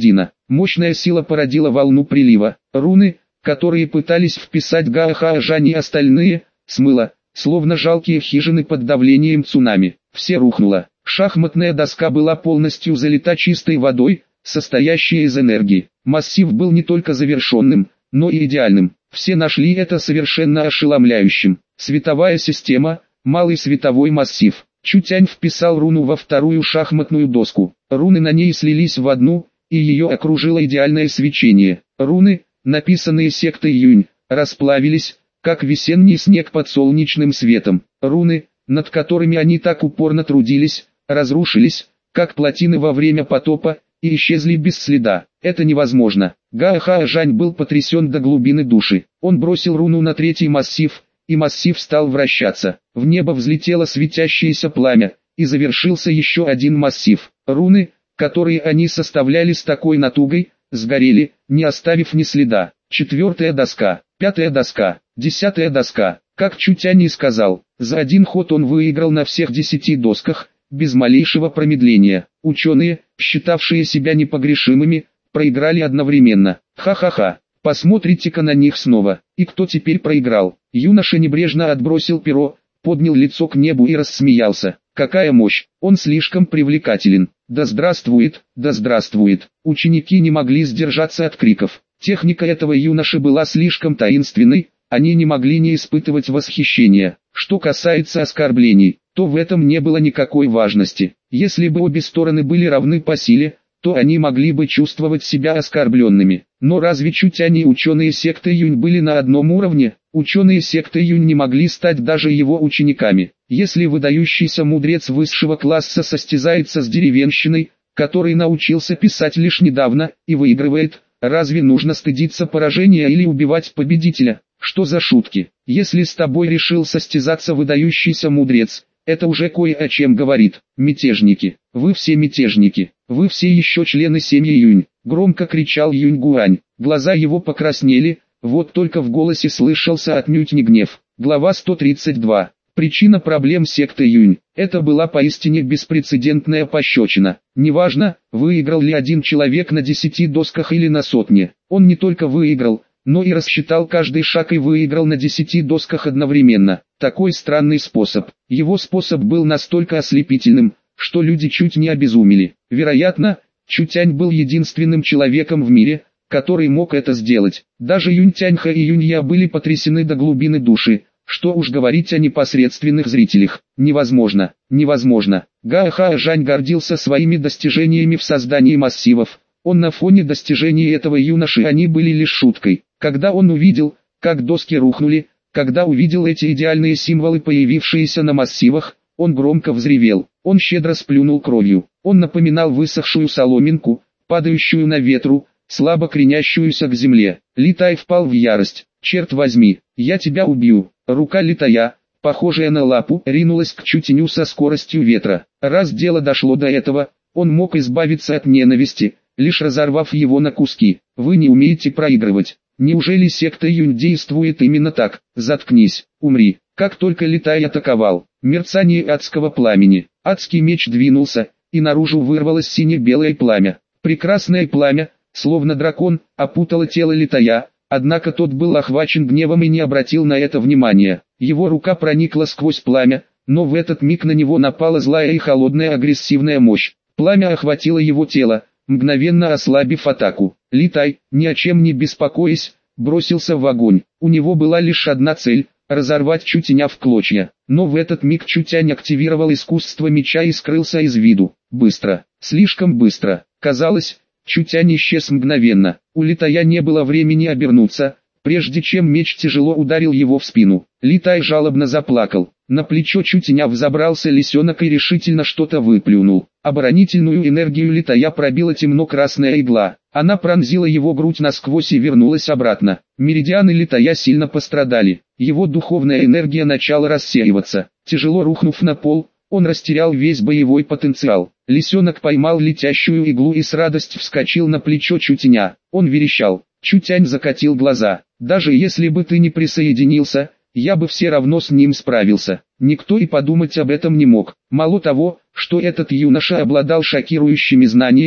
Мощная сила породила волну прилива. Руны, которые пытались вписать Гаохаожань и остальные, смыло, словно жалкие хижины под давлением цунами. Все рухнуло. Шахматная доска была полностью залита чистой водой, состоящей из энергии. Массив был не только завершенным, но и идеальным. Все нашли это совершенно ошеломляющим. Световая система, малый световой массив. Чутянь вписал руну во вторую шахматную доску. Руны на ней слились в одну, и ее окружило идеальное свечение. Руны, написанные сектой Юнь, расплавились, как весенний снег под солнечным светом. Руны, над которыми они так упорно трудились, разрушились, как плотины во время потопа, и исчезли без следа. Это невозможно. Гаохаожань был потрясен до глубины души. Он бросил руну на третий массив, и массив стал вращаться. В небо взлетело светящееся пламя, и завершился еще один массив. Руны, которые они составляли с такой натугой, сгорели, не оставив ни следа. Четвертая доска, пятая доска, 10-я доска. Как Чутянь и сказал, за один ход он выиграл на всех 10 досках, без малейшего промедления. Ученые, считавшие себя непогрешимыми, проиграли одновременно. Ха-ха-ха, посмотрите-ка на них снова. И кто теперь проиграл? Юноша небрежно отбросил перо, поднял лицо к небу и рассмеялся. Какая мощь, он слишком привлекателен. Да здравствует, да здравствует. Ученики не могли сдержаться от криков. Техника этого юноши была слишком таинственной, они не могли не испытывать восхищения. Что касается оскорблений, то в этом не было никакой важности. Если бы обе стороны были равны по силе, то они могли бы чувствовать себя оскорбленными. Но разве Чутянь и ученые секты Юнь были на одном уровне? Ученые секты Юнь не могли стать даже его учениками. Если выдающийся мудрец высшего класса состязается с деревенщиной, который научился писать лишь недавно, и выигрывает, разве нужно стыдиться поражения или убивать победителя? Что за шутки? Если с тобой решил состязаться выдающийся мудрец, это уже кое о чем говорит. Мятежники, вы все мятежники, вы все еще члены семьи Юнь, громко кричал Юнь Гуань. Глаза его покраснели, вот только в голосе слышался отнюдь не гнев. Глава 132. Причина проблем секты Юнь. Это была поистине беспрецедентная пощечина. Неважно, выиграл ли один человек на 10 досках или на сотне. Он не только выиграл, но и рассчитал каждый шаг и выиграл на 10 досках одновременно. Такой странный способ. Его способ был настолько ослепительным, что люди чуть не обезумели. Вероятно, Чутянь был единственным человеком в мире, который мог это сделать. Даже Юнь-Тяньха и Юнь-Я были потрясены до глубины души. Что уж говорить о непосредственных зрителях. Невозможно, невозможно. Гаохаожань гордился своими достижениями в создании массивов. Он на фоне достижений этого юноши они были лишь шуткой. Когда он увидел, как доски рухнули, когда увидел эти идеальные символы, появившиеся на массивах, он громко взревел. Он щедро сплюнул кровью. Он напоминал высохшую соломинку, падающую на ветру, слабо кренящуюся к земле. Литай впал в ярость. «Черт возьми, я тебя убью!» Рука Литая, похожая на лапу, ринулась к Чутяню со скоростью ветра. Раз дело дошло до этого, он мог избавиться от ненависти, лишь разорвав его на куски. Вы не умеете проигрывать. Неужели секта Юнь действует именно так? Заткнись, умри. Как только Литай атаковал, мерцание адского пламени, адский меч двинулся, и наружу вырвалось сине-белое пламя. Прекрасное пламя, словно дракон, опутало тело Литая. Однако тот был охвачен гневом и не обратил на это внимания. Его рука проникла сквозь пламя, но в этот миг на него напала злая и холодная агрессивная мощь. Пламя охватило его тело, мгновенно ослабив атаку. Литай, ни о чем не беспокоясь, бросился в огонь. У него была лишь одна цель – разорвать Чутяня в клочья. Но в этот миг Чутянь активировал искусство меча и скрылся из виду. Быстро, слишком быстро. Казалось, Чутянь исчез мгновенно. У Литая не было времени обернуться, прежде чем меч тяжело ударил его в спину. Литай жалобно заплакал. На плечо Чутяня взобрался лисенок и решительно что-то выплюнул. Оборонительную энергию Литая пробила темно-красная игла. Она пронзила его грудь насквозь и вернулась обратно. Меридианы Литая сильно пострадали. Его духовная энергия начала рассеиваться. Тяжело рухнув на пол, он растерял весь боевой потенциал. Лисенок поймал летящую иглу и с радостью вскочил на плечо Чутяня. Он верещал. Чутянь закатил глаза. «Даже если бы ты не присоединился, я бы все равно с ним справился». Никто и подумать об этом не мог. Мало того, что этот юноша обладал шокирующими знаниями,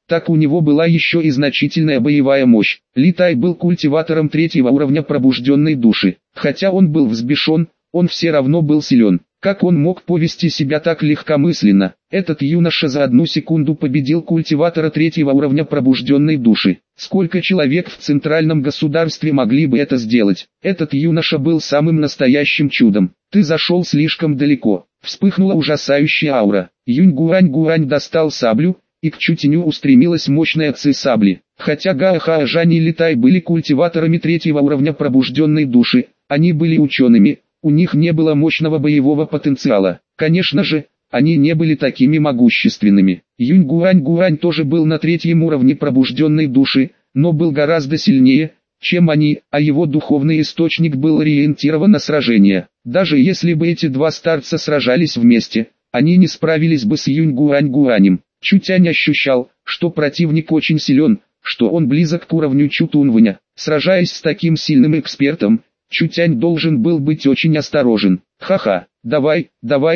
так у него была еще и значительная боевая мощь. Ли Тай был культиватором третьего уровня пробужденной души. Хотя он был взбешен, он все равно был силен. Как он мог повести себя так легкомысленно? Этот юноша за 1 секунду победил культиватора третьего уровня пробужденной души. Сколько человек в центральном государстве могли бы это сделать? Этот юноша был самым настоящим чудом. Ты зашел слишком далеко. Вспыхнула ужасающая аура. Юнь-Гуань достал саблю, и к Чутиню устремилась мощная ци сабли. Хотя Гао Жань и Ли Тай были культиваторами третьего уровня пробужденной души, они были учеными. У них не было мощного боевого потенциала. Конечно же, они не были такими могущественными. Юнь-Гуань тоже был на третьем уровне пробужденной души, но был гораздо сильнее, чем они, а его духовный источник был ориентирован на сражение. Даже если бы эти два старца сражались вместе, они не справились бы с Юнь-Гуанем. Чутянь ощущал, что противник очень силен, что он близок к уровню Чутунваня. Сражаясь с таким сильным экспертом, Чутянь должен был быть очень осторожен. Ха-ха, давай,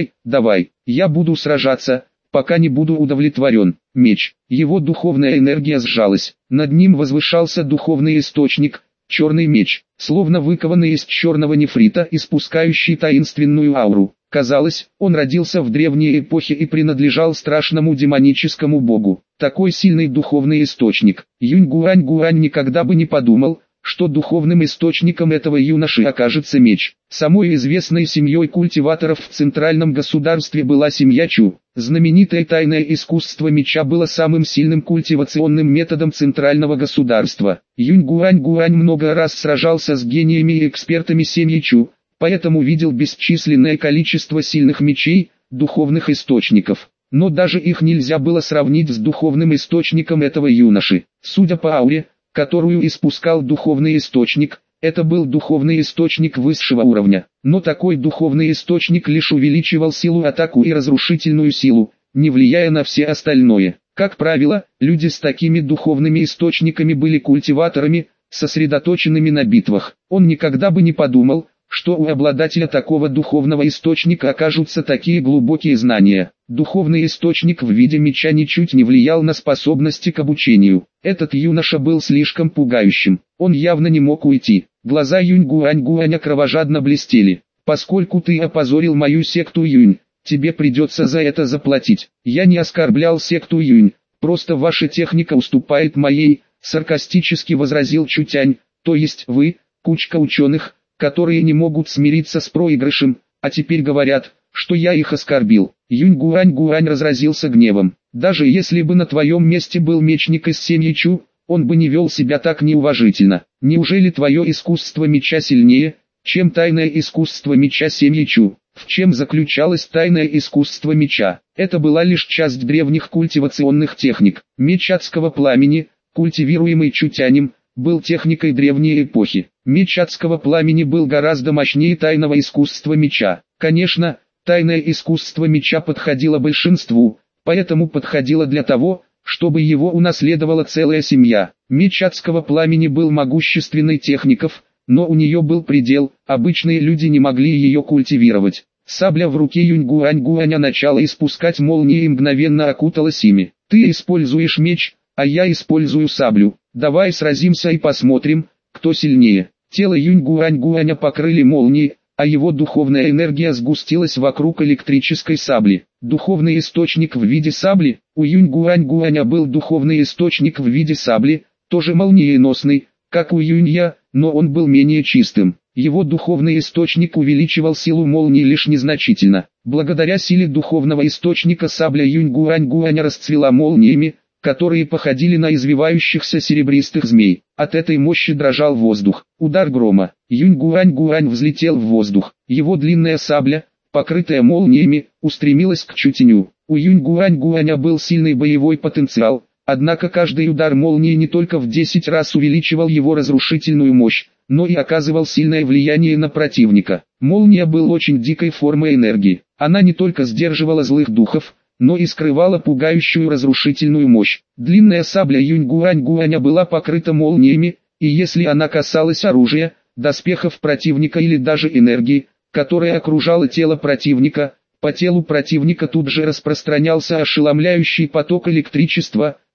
я буду сражаться, пока не буду удовлетворен. Меч. Его духовная энергия сжалась. Над ним возвышался духовный источник, черный меч, словно выкованный из черного нефрита, испускающий таинственную ауру. Казалось, он родился в древней эпохе и принадлежал страшному демоническому богу. Такой сильный духовный источник. Юнь-Гуань никогда бы не подумал, что духовным источником этого юноши окажется меч. Самой известной семьей культиваторов в центральном государстве была семья Чу. Знаменитое тайное искусство меча было самым сильным культивационным методом центрального государства. Юнь-Гуань много раз сражался с гениями и экспертами семьи Чу, поэтому видел бесчисленное количество сильных мечей, духовных источников. Но даже их нельзя было сравнить с духовным источником этого юноши. Судя по ауре, которую испускал духовный источник, это был духовный источник высшего уровня. Но такой духовный источник лишь увеличивал силу атаку и разрушительную силу, не влияя на все остальное. Как правило, люди с такими духовными источниками были культиваторами, сосредоточенными на битвах. Он никогда бы не подумал, что у обладателя такого духовного источника окажутся такие глубокие знания. Духовный источник в виде меча ничуть не влиял на способности к обучению. Этот юноша был слишком пугающим. Он явно не мог уйти. Глаза Юнь-Гуаня кровожадно блестели. «Поскольку ты опозорил мою секту Юнь, тебе придется за это заплатить». «Я не оскорблял секту Юнь, просто ваша техника уступает моей», саркастически возразил Чутянь. «То есть вы, кучка ученых, которые не могут смириться с проигрышем, а теперь говорят, что я их оскорбил». Юнь-Гуань разразился гневом. «Даже если бы на твоем месте был мечник из семьи Чу, он бы не вел себя так неуважительно. Неужели твое искусство меча сильнее, чем тайное искусство меча семьи Чу?» В чем заключалось тайное искусство меча? Это была лишь часть древних культивационных техник. Меч адского пламени, культивируемый Чутянем, был техникой древней эпохи. Меч адского пламени был гораздо мощнее тайного искусства меча. Конечно, тайное искусство меча подходило большинству, поэтому подходило для того, чтобы его унаследовала целая семья. Меч адского пламени был могущественной техников, но у нее был предел, обычные люди не могли ее культивировать. Сабля в руке Юнь-Гуаня начала испускать молнии и мгновенно окуталась ими. «Ты используешь меч, а я использую саблю. Давай сразимся и посмотрим, кто сильнее». Тело Юнь-Гуаня покрыли молнии, а его духовная энергия сгустилась вокруг электрической сабли. Духовный источник в виде сабли. У Юнь-Гуаня был духовный источник в виде сабли, тоже молниеносный, как у Юнья, но он был менее чистым. Его духовный источник увеличивал силу молнии лишь незначительно. Благодаря силе духовного источника сабля Юнь-Гуаня расцвела молниями, которые походили на извивающихся серебристых змей. От этой мощи дрожал воздух. Удар грома. Юнь-Гуань взлетел в воздух. Его длинная сабля, покрытая молниями, устремилась к Чутиню. У Юнь-Гуаня был сильный боевой потенциал, однако каждый удар молнии не только в 10 раз увеличивал его разрушительную мощь, но и оказывал сильное влияние на противника. Молния был очень дикой формой энергии. Она не только сдерживала злых духов, но и скрывала пугающую разрушительную мощь. Длинная сабля Юнь-Гуаня была покрыта молниями, и если она касалась оружия, доспехов противника или даже энергии, которая окружала тело противника, по телу противника тут же распространялся ошеломляющий поток электричества,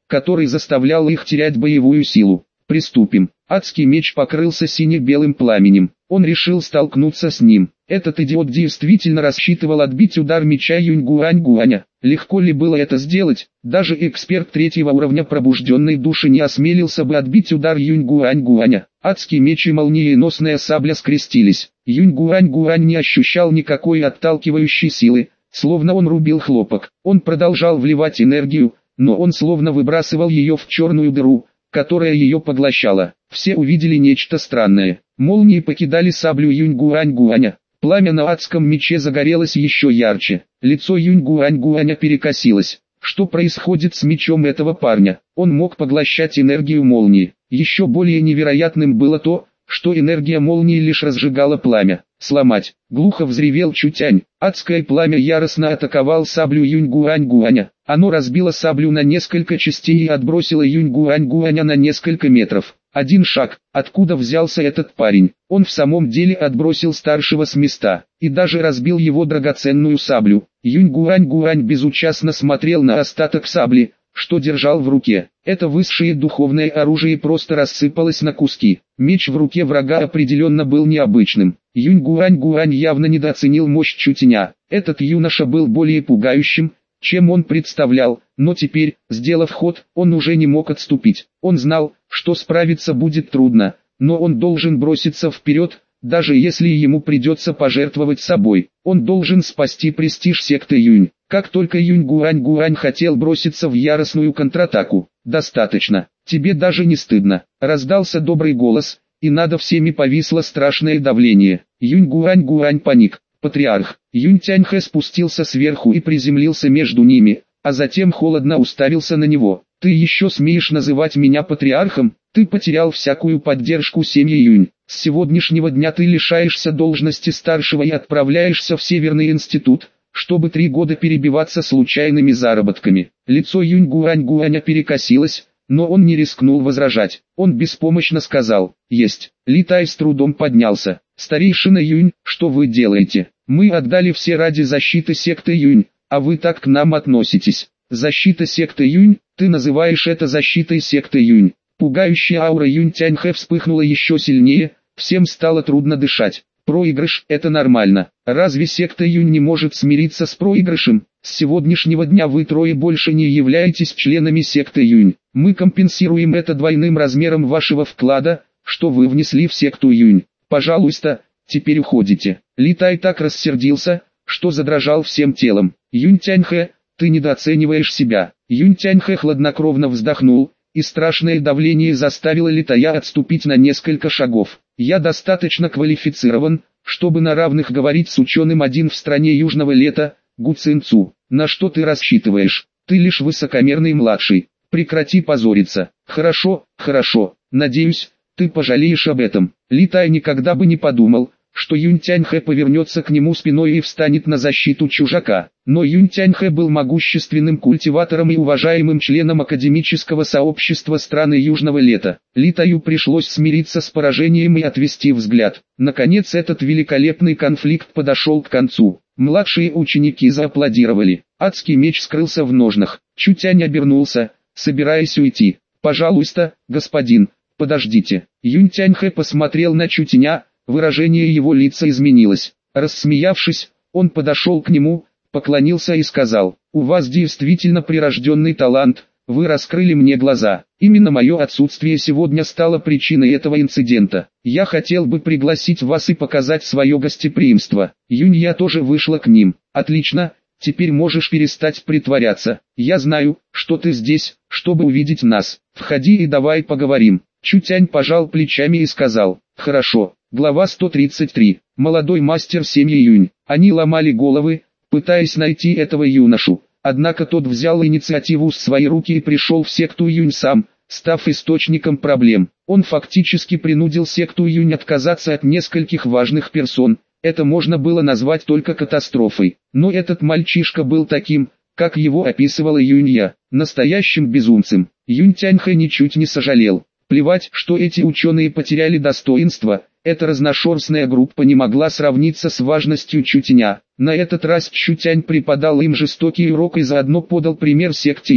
который заставлял их терять боевую силу. Приступим. Адский меч покрылся сине-белым пламенем. Он решил столкнуться с ним. Этот идиот действительно рассчитывал отбить удар меча Юнь-Гуань-Гуаня. Легко ли было это сделать? Даже эксперт третьего уровня пробужденной души не осмелился бы отбить удар Юнь-Гуань-Гуаня. Адский меч и молниеносная сабля скрестились. Юнь-Гуань-Гуань не ощущал никакой отталкивающей силы, словно он рубил хлопок. Он продолжал вливать энергию, но он словно выбрасывал ее в черную дыру, которая ее поглощала. Все увидели нечто странное. Молнии покидали саблю Юнь-Гуань-Гуаня. Пламя на адском мече загорелось еще ярче. Лицо Юнь-Гуань-Гуаня перекосилось. Что происходит с мечом этого парня? Он мог поглощать энергию молнии. Еще более невероятным было то, что энергия молнии лишь разжигала пламя. Сломать. Глухо взревел Чутянь. Адское пламя яростно атаковал саблю Юнь-Гуань-Гуаня. Оно разбило саблю на несколько частей и отбросило Юнь-Гуань-Гуаня на несколько метров. Один шаг. Откуда взялся этот парень? Он в самом деле отбросил старшего с места и даже разбил его драгоценную саблю. Юнь-Гуань-Гуань безучастно смотрел на остаток сабли, что держал в руке. Это высшее духовное оружие просто рассыпалось на куски. Меч в руке врага определенно был необычным. Юнь-Гуань-Гуань явно недооценил мощь Чутяня. Этот юноша был более пугающим, чем он представлял, но теперь, сделав ход, он уже не мог отступить. Он знал, что справиться будет трудно, но он должен броситься вперед, даже если ему придется пожертвовать собой. Он должен спасти престиж секты Юнь. Как только Юнь-Гуань-Гуань хотел броситься в яростную контратаку. «Достаточно, тебе даже не стыдно», — раздался добрый голос, и над всеми повисло страшное давление. Юнь-Гуань-Гуань паник. Патриарх Юнь-Тяньхэ спустился сверху и приземлился между ними, а затем холодно уставился на него. «Ты еще смеешь называть меня патриархом? Ты потерял всякую поддержку семьи Юнь. С сегодняшнего дня ты лишаешься должности старшего и отправляешься в Северный институт, чтобы 3 года перебиваться случайными заработками». Лицо Юнь-Гуань-Гуаня перекосилось, но он не рискнул возражать. Он беспомощно сказал: «Есть». Ли Тай с трудом поднялся. «Старейшина Юнь, что вы делаете? Мы отдали все ради защиты секты Юнь, а вы так к нам относитесь». «Защита секты Юнь? Ты называешь это защитой секты Юнь?» Пугающая аура Юнь-Тяньхэ вспыхнула еще сильнее, всем стало трудно дышать. «Проигрыш – это нормально. Разве секта Юнь не может смириться с проигрышем? С сегодняшнего дня вы трое больше не являетесь членами секты Юнь. Мы компенсируем это двойным размером вашего вклада, что вы внесли в секту Юнь. Пожалуйста, теперь уходите». Ли Тай так рассердился, что задрожал всем телом. «Юнь-Тяньхэ, ты недооцениваешь себя». Юнь-Тяньхэ хладнокровно вздохнул, и страшное давление заставило Ли Тая отступить на несколько шагов. «Я достаточно квалифицирован, чтобы на равных говорить с ученым один в стране Южного Лета, Гу Цинцу. На что ты рассчитываешь? Ты лишь высокомерный младший. Прекрати позориться». «Хорошо, хорошо, надеюсь, ты пожалеешь об этом». Ли Тай никогда бы не подумал, что Юнь-Тяньхэ повернется к нему спиной и встанет на защиту чужака. Но Юнь-Тяньхэ был могущественным культиватором и уважаемым членом академического сообщества страны Южного Лета. Ли Таю пришлось смириться с поражением и отвести взгляд. Наконец этот великолепный конфликт подошел к концу. Младшие ученики зааплодировали. Адский меч скрылся в ножнах. Чутянь обернулся, собираясь уйти. «Пожалуйста, господин, подождите». Юнь-Тяньхэ посмотрел на Чутяня. Выражение его лица изменилось. Рассмеявшись, он подошел к нему, поклонился и сказал: «У вас действительно прирожденный талант, вы раскрыли мне глаза. Именно мое отсутствие сегодня стало причиной этого инцидента. Я хотел бы пригласить вас и показать свое гостеприимство». Юнья тоже вышла к ним. «Отлично, теперь можешь перестать притворяться. Я знаю, что ты здесь, чтобы увидеть нас. Входи и давай поговорим». Чутянь пожал плечами и сказал: «Хорошо». Глава 133. Молодой мастер семьи Юнь. Они ломали головы, пытаясь найти этого юношу. Однако тот взял инициативу в свои руки и пришел в секту Юнь сам, став источником проблем. Он фактически принудил секту Юнь отказаться от нескольких важных персон. Это можно было назвать только катастрофой. Но этот мальчишка был таким, как его описывала Юнья, настоящим безумцем. Юнь-Тяньхэ ничуть не сожалел. Плевать, что эти ученые потеряли достоинство. Эта разношерстная группа не могла сравниться с важностью Чутяня. На этот раз Чутянь преподал им жестокий урок и заодно подал пример секте Юнь.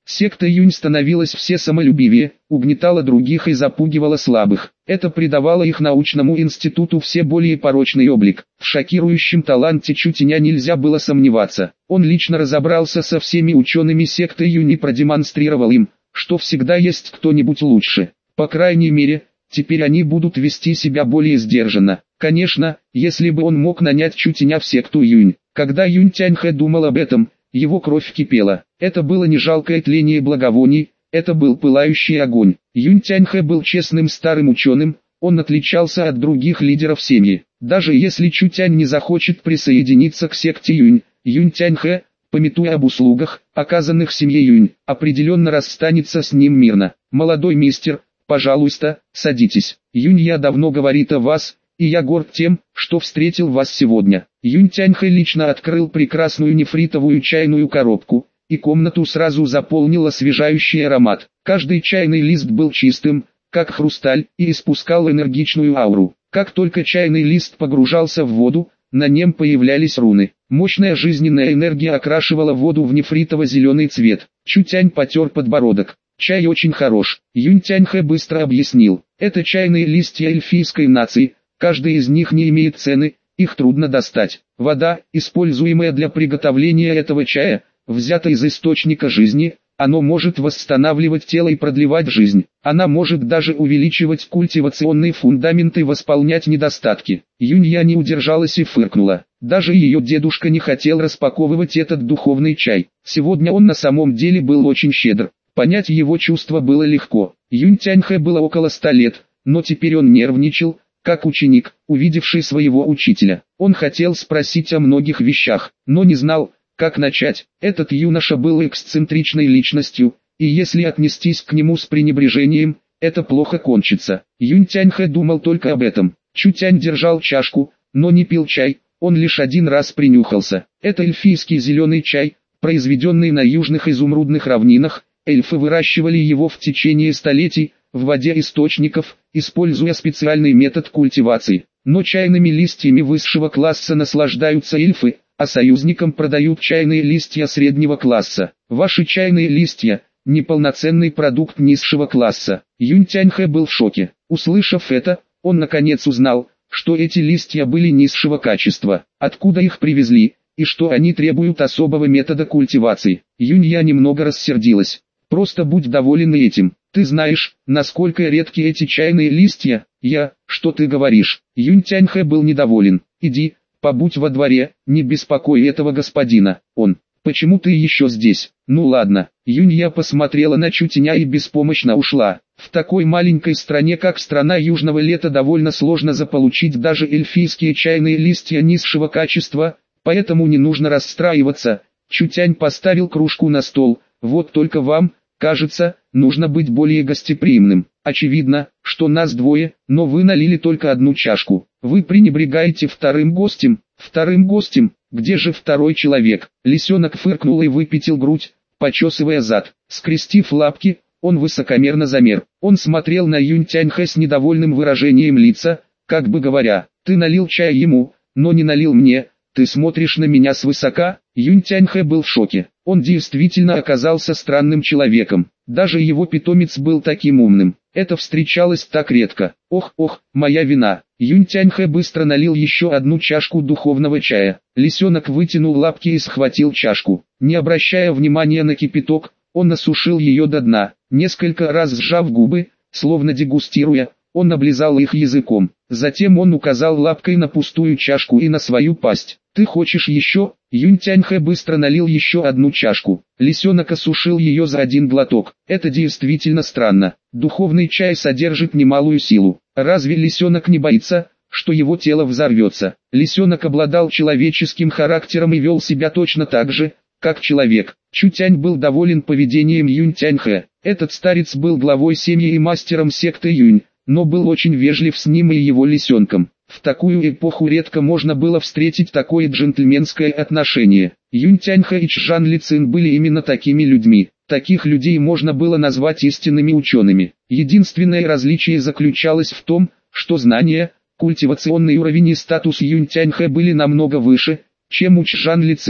Секта Юнь становилась все самолюбивее, угнетала других и запугивала слабых. Это придавало их научному институту все более порочный облик. В шокирующем таланте Чутиня нельзя было сомневаться. Он лично разобрался со всеми учеными секты Юнь и продемонстрировал им, что всегда есть кто-нибудь лучше. По крайней мере, теперь они будут вести себя более сдержанно. Конечно, если бы он мог нанять Чутиня в секту Юнь. Когда Юнь Тяньхэ думал об этом, его кровь кипела. Это было не жалкое тление благовоний, это был пылающий огонь. Юнь Тяньхэ был честным старым ученым, он отличался от других лидеров семьи. Даже если Чутянь не захочет присоединиться к секте Юнь, Юнь Тяньхэ, памятуя об услугах, оказанных семье Юнь, определенно расстанется с ним мирно. «Молодой мистер, пожалуйста, садитесь. Юнь давно говорит о вас, и я горд тем, что встретил вас сегодня». Юнь Тяньхэ лично открыл прекрасную нефритовую чайную коробку, и комнату сразу заполнил освежающий аромат. Каждый чайный лист был чистым, как хрусталь, и испускал энергичную ауру. Как только чайный лист погружался в воду, на нем появлялись руны. Мощная жизненная энергия окрашивала воду в нефритово-зеленый цвет. Чутянь потер подбородок. «Чай очень хорош», Юнь Тяньхэ быстро объяснил. «Это чайные листья эльфийской нации, каждый из них не имеет цены, их трудно достать. Вода, используемая для приготовления этого чая, взята из источника жизни, оно может восстанавливать тело и продлевать жизнь. Она может даже увеличивать культивационный фундамент и восполнять недостатки». Юнья не удержалась и фыркнула. Даже ее дедушка не хотел распаковывать этот духовный чай. Сегодня он на самом деле был очень щедр. Понять его чувства было легко. Юнь Тяньхэ было около 100 лет, но теперь он нервничал, как ученик, увидевший своего учителя. Он хотел спросить о многих вещах, но не знал, как начать. Этот юноша был эксцентричной личностью, и если отнестись к нему с пренебрежением, это плохо кончится. Юнь Тяньхэ думал только об этом. Чутянь держал чашку, но не пил чай, он лишь один раз принюхался. Это эльфийский зеленый чай, произведенный на южных изумрудных равнинах. Эльфы выращивали его в течение столетий, в воде источников, используя специальный метод культивации. Но чайными листьями высшего класса наслаждаются эльфы, а союзникам продают чайные листья среднего класса. Ваши чайные листья – неполноценный продукт низшего класса. Юнь Тяньхэ был в шоке. Услышав это, он наконец узнал, что эти листья были низшего качества, откуда их привезли, и что они требуют особого метода культивации. Юнья немного рассердилась. «Просто будь доволен этим. Ты знаешь, насколько редки эти чайные листья?» Что ты говоришь?» Юнь Тяньхэ был недоволен. «Иди, побудь во дворе, не беспокой этого господина. Почему ты еще здесь?» «Ну ладно». Юнья посмотрела на Чутиня и беспомощно ушла. В такой маленькой стране, как страна Южного Лета, довольно сложно заполучить даже эльфийские чайные листья низшего качества, поэтому не нужно расстраиваться. Чутянь поставил кружку на стол. «Вот только вам, кажется, нужно быть более гостеприимным. Очевидно, что нас двое, но вы налили только одну чашку. Вы пренебрегаете вторым гостем. Вторым гостем? Где же второй человек?» Лисенок фыркнул и выпятил грудь, почесывая зад. Скрестив лапки, он высокомерно замер. Он смотрел на Юнь Тяньхэ с недовольным выражением лица, как бы говоря: «Ты налил чай ему, но не налил мне. Ты смотришь на меня свысока». Юнь Тяньхэ был в шоке. Он действительно оказался странным человеком. Даже его питомец был таким умным. Это встречалось так редко. Ох, моя вина. Юнь Тяньхэ быстро налил еще одну чашку духовного чая. Лисенок вытянул лапки и схватил чашку. Не обращая внимания на кипяток, он осушил ее до дна. Несколько раз сжав губы, словно дегустируя, он облизал их языком. Затем он указал лапкой на пустую чашку и на свою пасть. «Ты хочешь еще?» Юнь Тяньхэ быстро налил еще одну чашку. Лисенок осушил ее за один глоток. Это действительно странно. Духовный чай содержит немалую силу. Разве лисенок не боится, что его тело взорвется? Лисенок обладал человеческим характером и вел себя точно так же, как человек. Чутянь был доволен поведением Юнь Тяньхэ. Этот старец был главой семьи и мастером секты Юнь, но был очень вежлив с ним и его лисенком. В такую эпоху редко можно было встретить такое джентльменское отношение. Юнь Тяньхэ и Чжан Лицин были именно такими людьми. Таких людей можно было назвать истинными учеными. Единственное различие заключалось в том, что знания, культивационный уровень и статус Юнь Тяньхэ были намного выше, чем у Чжан Лицина.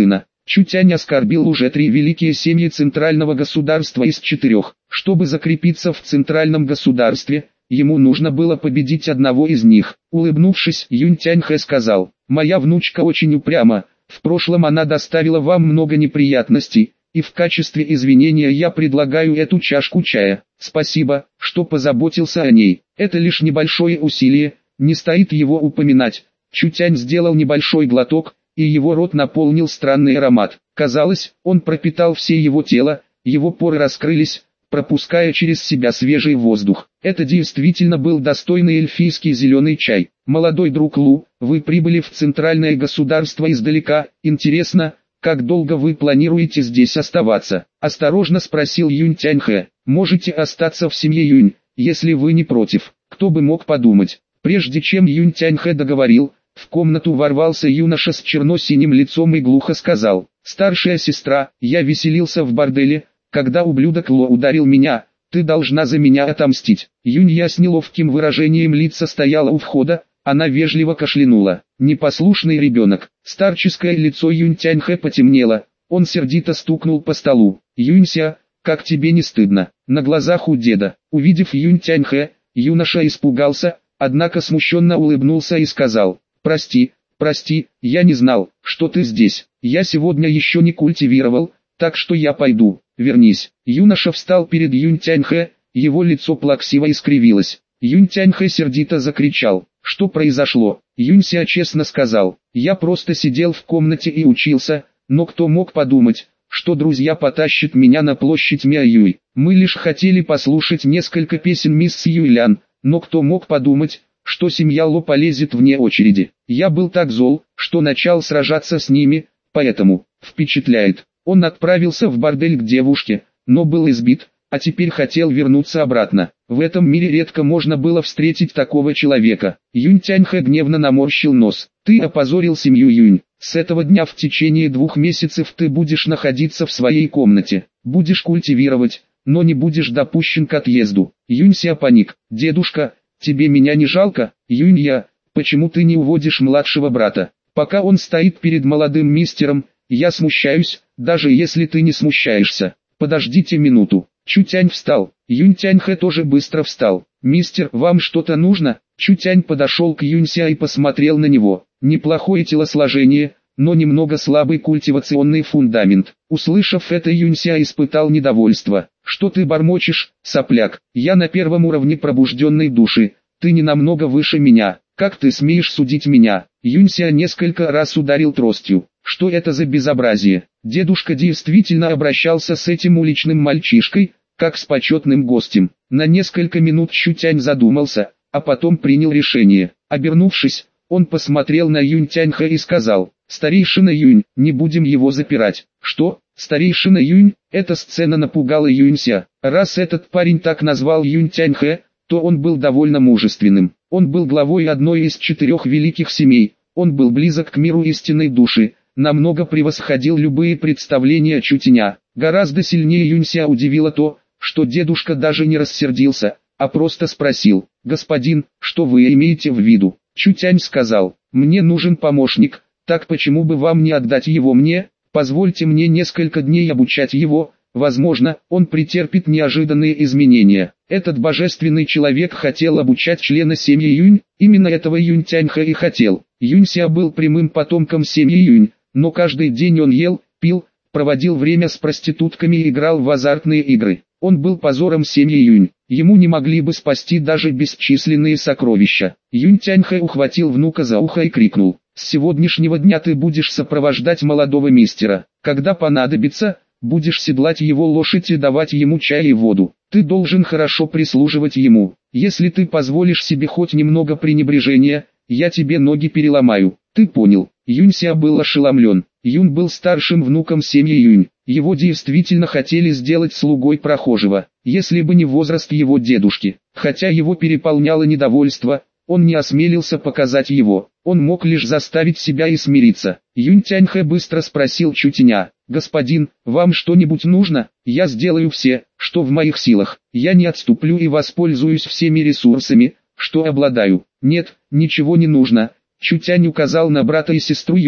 Чутянь оскорбил уже 3 великие семьи центрального государства из 4. Чтобы закрепиться в центральном государстве, ему нужно было победить одного из них. Улыбнувшись, Юнь Тяньхэ сказал: «Моя внучка очень упряма, в прошлом она доставила вам много неприятностей, и в качестве извинения я предлагаю эту чашку чая. Спасибо, что позаботился о ней. Это лишь небольшое усилие, не стоит его упоминать». Чутянь сделал небольшой глоток, и его рот наполнил странный аромат. Казалось, он пропитал все его тело, его поры раскрылись, пропуская через себя свежий воздух. Это действительно был достойный эльфийский зеленый чай. «Молодой друг Лу, вы прибыли в центральное государство издалека, интересно, как долго вы планируете здесь оставаться?» – осторожно спросил Юнь Тяньхэ. «Можете остаться в семье Юнь, если вы не против». Кто бы мог подумать. Прежде чем Юнь Тяньхэ договорил, в комнату ворвался юноша с черно-синим лицом и глухо сказал: «Старшая сестра, я веселился в борделе, когда ублюдок Ло ударил меня, ты должна за меня отомстить». Юнья с неловким выражением лица стояла у входа, она вежливо кашлянула. Непослушный ребенок. Старческое лицо Юнь Тяньхэ потемнело, он сердито стукнул по столу. «Юнься, как тебе не стыдно?» На глазах у деда. Увидев Юнь Тяньхэ, юноша испугался, однако смущенно улыбнулся и сказал: «Прости, я не знал, что ты здесь. Я сегодня еще не культивировал, так что я пойду. Вернись». Юноша встал перед Юнь Тяньхэ, его лицо плаксиво искривилось. Юнь Тяньхэ сердито закричал: «Что произошло?» Юнься честно сказал: «Я просто сидел в комнате и учился, но кто мог подумать, что друзья потащат меня на площадь Мяюй. Мы лишь хотели послушать несколько песен мисс Юйлян, но кто мог подумать, что семья Ло полезет вне очереди. Я был так зол, что начал сражаться с ними, поэтому, впечатляет». Он отправился в бордель к девушке, но был избит, а теперь хотел вернуться обратно. В этом мире редко можно было встретить такого человека. Юнь Тяньхэ гневно наморщил нос. «Ты опозорил семью Юнь. С этого дня в течение 2 месяцев ты будешь находиться в своей комнате, будешь культивировать, но не будешь допущен к отъезду». Юнься паник. «Дедушка, тебе меня не жалко?» «Юнья, почему ты не уводишь младшего брата?» «Пока он стоит перед молодым мистером, я смущаюсь, даже если ты не смущаешься. Подождите минуту». Чутянь встал. Юнь Тяньхэ тоже быстро встал. «Мистер, вам что-то нужно?» Чутянь подошел к Юнься и посмотрел на него. Неплохое телосложение, но немного слабый культивационный фундамент. Услышав это, Юнься испытал недовольство. «Что ты бормочешь, сопляк? Я на 1 уровне пробужденной души, ты не намного выше меня. Как ты смеешь судить меня?» Юнься несколько раз ударил тростью. Что это за безобразие? Дедушка действительно обращался с этим уличным мальчишкой, как с почетным гостем. На несколько минут Чутянь задумался, а потом принял решение. Обернувшись, он посмотрел на Юнь Тяньхэ и сказал: «Старейшина Юнь, не будем его запирать». «Что? Старейшина Юнь?» Эта сцена напугала Юнься. Раз этот парень так назвал Юнь Тяньхэ, то он был довольно мужественным. Он был главой одной из 4 великих семей, он был близок к миру истинной души, намного превосходил любые представления Чутяня. Гораздо сильнее Юнься удивило то, что дедушка даже не рассердился, а просто спросил: «Господин, что вы имеете в виду?» Чутянь сказал: «Мне нужен помощник, так почему бы вам не отдать его мне? Позвольте мне несколько дней обучать его, возможно, он претерпит неожиданные изменения». Этот божественный человек хотел обучать члена семьи Юнь, именно этого Юнь Тяньхэ и хотел. Юнься был прямым потомком семьи Юнь, но каждый день он ел, пил, проводил время с проститутками и играл в азартные игры. Он был позором семьи Юнь, ему не могли бы спасти даже бесчисленные сокровища. Юнь Тяньхэ ухватил внука за ухо и крикнул: «С сегодняшнего дня ты будешь сопровождать молодого мистера. Когда понадобится, будешь седлать его лошадь и давать ему чай и воду. Ты должен хорошо прислуживать ему. Если ты позволишь себе хоть немного пренебрежения, я тебе ноги переломаю. Ты понял?» Юнься был ошеломлен. Юнь был старшим внуком семьи Юнь. Его действительно хотели сделать слугой прохожего, если бы не возраст его дедушки. Хотя его переполняло недовольство, он не осмелился показать его. Он мог лишь заставить себя и смириться. Юнь Тяньхэ быстро спросил Чутяня: «Господин, вам что-нибудь нужно? Я сделаю все, что в моих силах. Я не отступлю и воспользуюсь всеми ресурсами, что обладаю». «Нет, ничего не нужно». Чутянь указал на брата и сестру Юнь,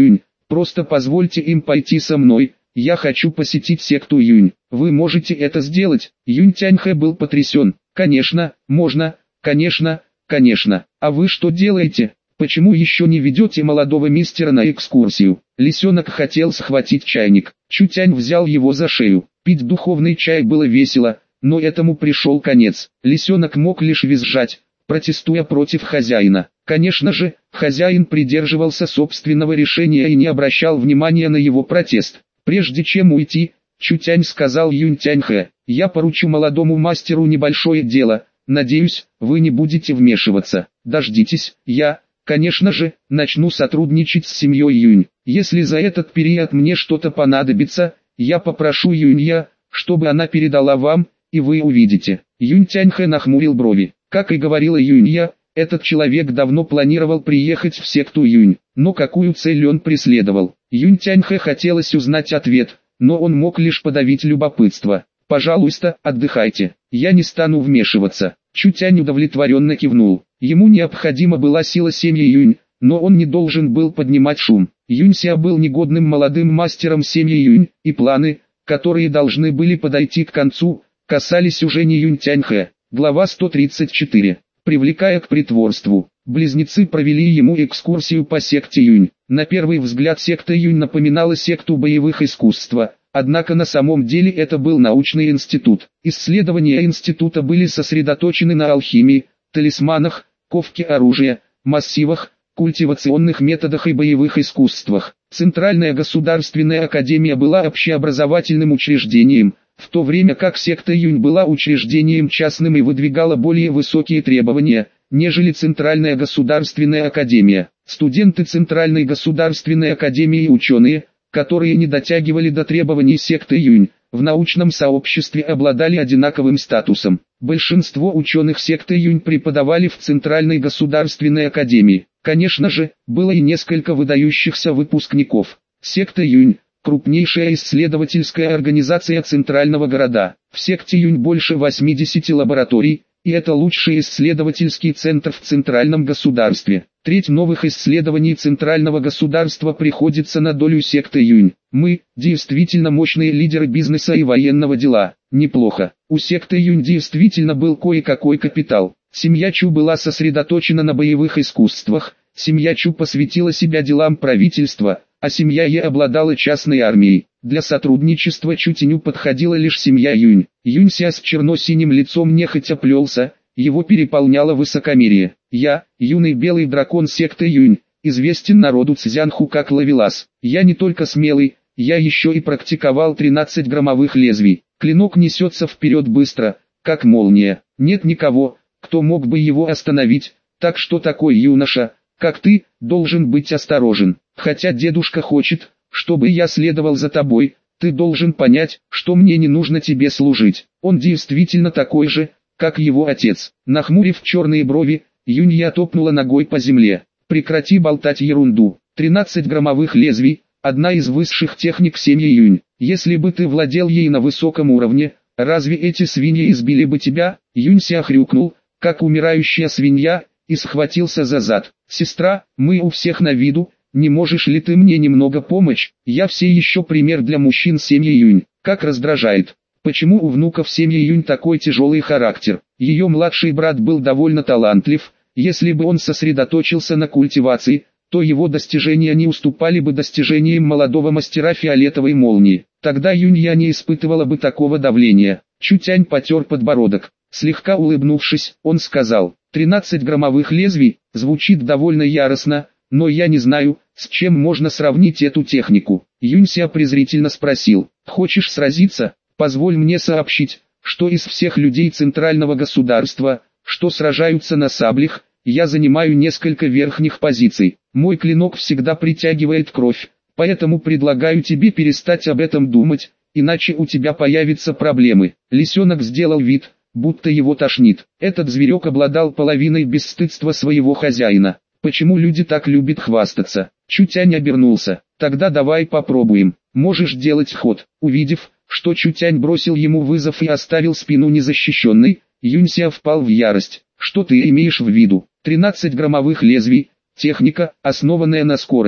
Просто позвольте им пойти со мной, я хочу посетить секту Юнь. Вы можете это сделать? Юнь Тяньхэ был потрясен. Конечно, можно, конечно, конечно. А вы что делаете? Почему еще не ведете молодого мистера на экскурсию? Лисенок хотел схватить чайник. Чутянь взял его за шею. Пить духовный чай было весело, но этому пришел конец. Лисенок мог лишь визжать, протестуя против хозяина. Конечно же, хозяин придерживался собственного решения и не обращал внимания на его протест. Прежде чем уйти, Чутянь сказал Юнь Тяньхэ: «Я поручу молодому мастеру небольшое дело, надеюсь, вы не будете вмешиваться. Дождитесь, я, конечно же, начну сотрудничать с семьей Юнь. Если за этот период мне что-то понадобится, я попрошу Юнья, чтобы она передала вам, и вы увидите». Юнь Тяньхэ нахмурил брови. Как и говорила Юнья, этот человек давно планировал приехать в секту Юнь, но какую цель он преследовал? Юнь Тяньхэ хотелось узнать ответ, но он мог лишь подавить любопытство. «Пожалуйста, отдыхайте, я не стану вмешиваться». Чутянь удовлетворенно кивнул. Ему необходима была сила семьи Юнь, но он не должен был поднимать шум. Юнься был негодным молодым мастером семьи Юнь, и планы, которые должны были подойти к концу, касались уже не Юнь Тяньхэ. Глава 134. Привлекая к притворству, близнецы провели ему экскурсию по секте Юнь. На первый взгляд секта Юнь напоминала секту боевых искусств, однако на самом деле это был научный институт. Исследования института были сосредоточены на алхимии, талисманах, ковке оружия, массивах, культивационных методах и боевых искусствах. Центральная государственная академия была общеобразовательным учреждением, в то время как секта Юнь была учреждением частным и выдвигала более высокие требования, нежели Центральная государственная академия. Студенты Центральной государственной академии и ученые, которые не дотягивали до требований секты Юнь, в научном сообществе обладали одинаковым статусом. Большинство ученых секты Юнь преподавали в Центральной государственной академии. Конечно же, было и несколько выдающихся выпускников. Секта Юнь – крупнейшая исследовательская организация центрального города. В секте Юнь больше 80 лабораторий, и это лучший исследовательский центр в центральном государстве. Треть новых исследований центрального государства приходится на долю секты Юнь. Мы, действительно мощные лидеры бизнеса и военного дела. Неплохо. У секты Юнь действительно был кое-какой капитал. Семья Чу была сосредоточена на боевых искусствах, семья Чу посвятила себя делам правительства, а семья Е обладала частной армией. Для сотрудничества Чутяню подходила лишь семья Юнь. Юнься с черно-синим лицом нехотя плелся, его переполняло высокомерие. «Я, юный белый дракон секты Юнь, известен народу Цзянху как Ловелас. Я не только смелый, я еще и практиковал 13-граммовых лезвий. Клинок несется вперед быстро, как молния. Нет никого, кто мог бы его остановить, так что такой юноша, как ты, должен быть осторожен. Хотя дедушка хочет, чтобы я следовал за тобой, ты должен понять, что мне не нужно тебе служить. Он действительно такой же, как его отец». Нахмурив черные брови, Юнья топнула ногой по земле. «Прекрати болтать ерунду. 13-граммовых лезвий – одна из высших техник семьи Юнь. Если бы ты владел ей на высоком уровне, разве эти свиньи избили бы тебя?» Юнься хрюкнул, как умирающая свинья, и схватился за зад. «Сестра, мы у всех на виду, не можешь ли ты мне немного помочь? Я все еще пример для мужчин семьи Юнь. Как раздражает. Почему у внуков семьи Юнь такой тяжелый характер?» Ее младший брат был довольно талантлив, если бы он сосредоточился на культивации, то его достижения не уступали бы достижениям молодого мастера фиолетовой молнии. Тогда Юнья не испытывала бы такого давления. Чутянь потер подбородок. Слегка улыбнувшись, он сказал: 13-граммовых лезвий, звучит довольно яростно, но я не знаю, с чем можно сравнить эту технику. Юнься презрительно спросил: «Хочешь сразиться? Позволь мне сообщить, что из всех людей центрального государства, что сражаются на саблях, я занимаю несколько верхних позиций. Мой клинок всегда притягивает кровь, поэтому предлагаю тебе перестать об этом думать, иначе у тебя появятся проблемы». Лисенок сделал вид, будто его тошнит. Этот зверек обладал половиной бесстыдства своего хозяина. Почему люди так любят хвастаться? Чутянь обернулся. «Тогда давай попробуем. Можешь делать ход». Увидев, что Чутянь бросил ему вызов и оставил спину незащищенной, Юнься впал в ярость. «Что ты имеешь в виду? 13-граммовых лезвий, техника, основанная на скорости.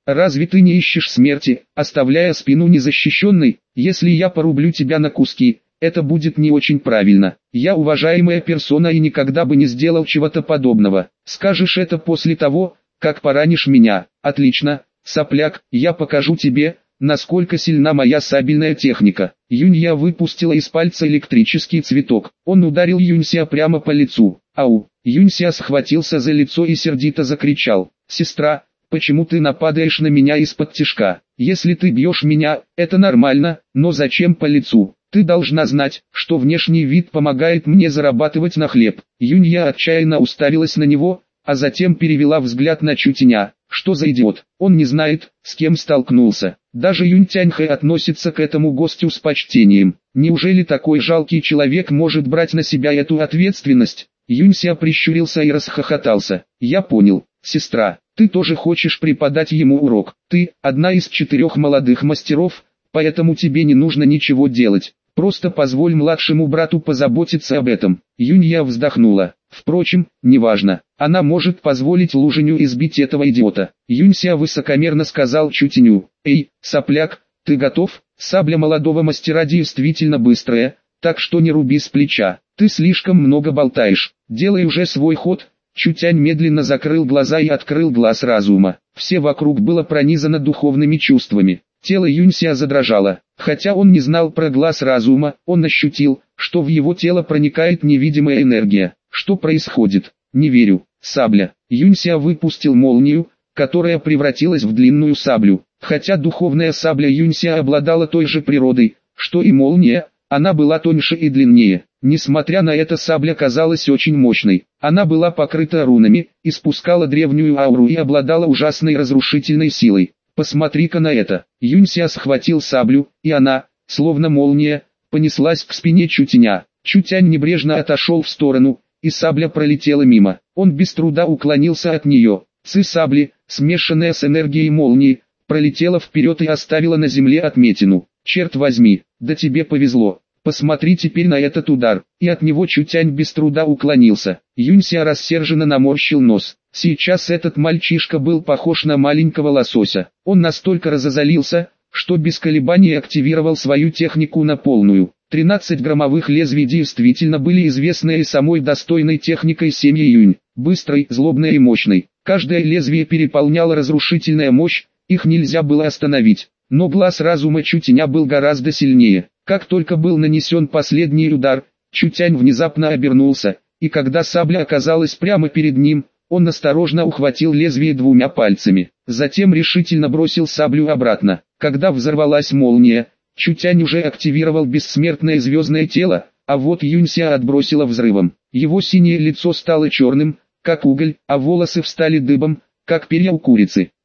Разве ты не ищешь смерти, оставляя спину незащищенной? Если я порублю тебя на куски, это будет не очень правильно. Я уважаемая персона и никогда бы не сделал чего-то подобного. Скажешь это после того, как поранишь меня. Отлично, сопляк, я покажу тебе, насколько сильна моя сабельная техника. Юнья выпустила из пальца электрический цветок. Он ударил Юнься прямо по лицу. Ау! Юнься схватился за лицо и сердито закричал. «Сестра, почему ты нападаешь на меня из-под тишка? Если ты бьешь меня, это нормально, но зачем по лицу? Ты должна знать, что внешний вид помогает мне зарабатывать на хлеб». Юнья отчаянно уставилась на него, а затем перевела взгляд на Чутяня. Что за идиот? Он не знает, с кем столкнулся. Даже Юнь Тяньхэ относится к этому гостю с почтением. Неужели такой жалкий человек может брать на себя эту ответственность? Юнься прищурился и расхохотался. «Я понял, сестра, ты тоже хочешь преподать ему урок. Ты одна из 4 молодых мастеров, поэтому тебе не нужно ничего делать. Просто позволь младшему брату позаботиться об этом». Юнья вздохнула. Впрочем, неважно, она может позволить Лужиню избить этого идиота. Юнься высокомерно сказал Чутяню. «Эй, сопляк, ты готов? Сабля молодого мастера действительно быстрая, так что не руби с плеча. Ты слишком много болтаешь. Делай уже свой ход». Чутянь медленно закрыл глаза и открыл глаз разума. Все вокруг было пронизано духовными чувствами. Тело Юнься задрожало. Хотя он не знал про глаз разума, он ощутил, что в его тело проникает невидимая энергия. Что происходит? Не верю. Сабля. Юнься выпустил молнию, которая превратилась в длинную саблю. Хотя духовная сабля Юнься обладала той же природой, что и молния, она была тоньше и длиннее. Несмотря на это, сабля казалась очень мощной. Она была покрыта рунами, испускала древнюю ауру и обладала ужасной разрушительной силой. «Посмотри-ка на это!» Юнься схватил саблю, и она, словно молния, понеслась к спине Чутяня. Чутянь небрежно отошел в сторону, и сабля пролетела мимо. Он без труда уклонился от нее. Ци сабли, смешанная с энергией молнии, пролетела вперед и оставила на земле отметину. «Черт возьми, да тебе повезло! Посмотри теперь на этот удар!» И от него Чутянь без труда уклонился. Юнься рассерженно наморщил нос. Сейчас этот мальчишка был похож на маленького лосося. Он настолько разозлился, что без колебаний активировал свою технику на полную. 13 громовых лезвий действительно были известны и самой достойной техникой семьи Юнь. Быстрой, злобной и мощной. Каждое лезвие переполняло разрушительная мощь, их нельзя было остановить. Но глаз разума Чутяня был гораздо сильнее. Как только был нанесен последний удар, Чутянь внезапно обернулся, и когда сабля оказалась прямо перед ним, он осторожно ухватил лезвие 2 пальцами. Затем решительно бросил саблю обратно. Когда взорвалась молния, Чутянь уже активировал бессмертное звездное тело, а вот Юнься отбросило взрывом. Его синее лицо стало черным, как уголь, а волосы встали дыбом, как перья у курицы.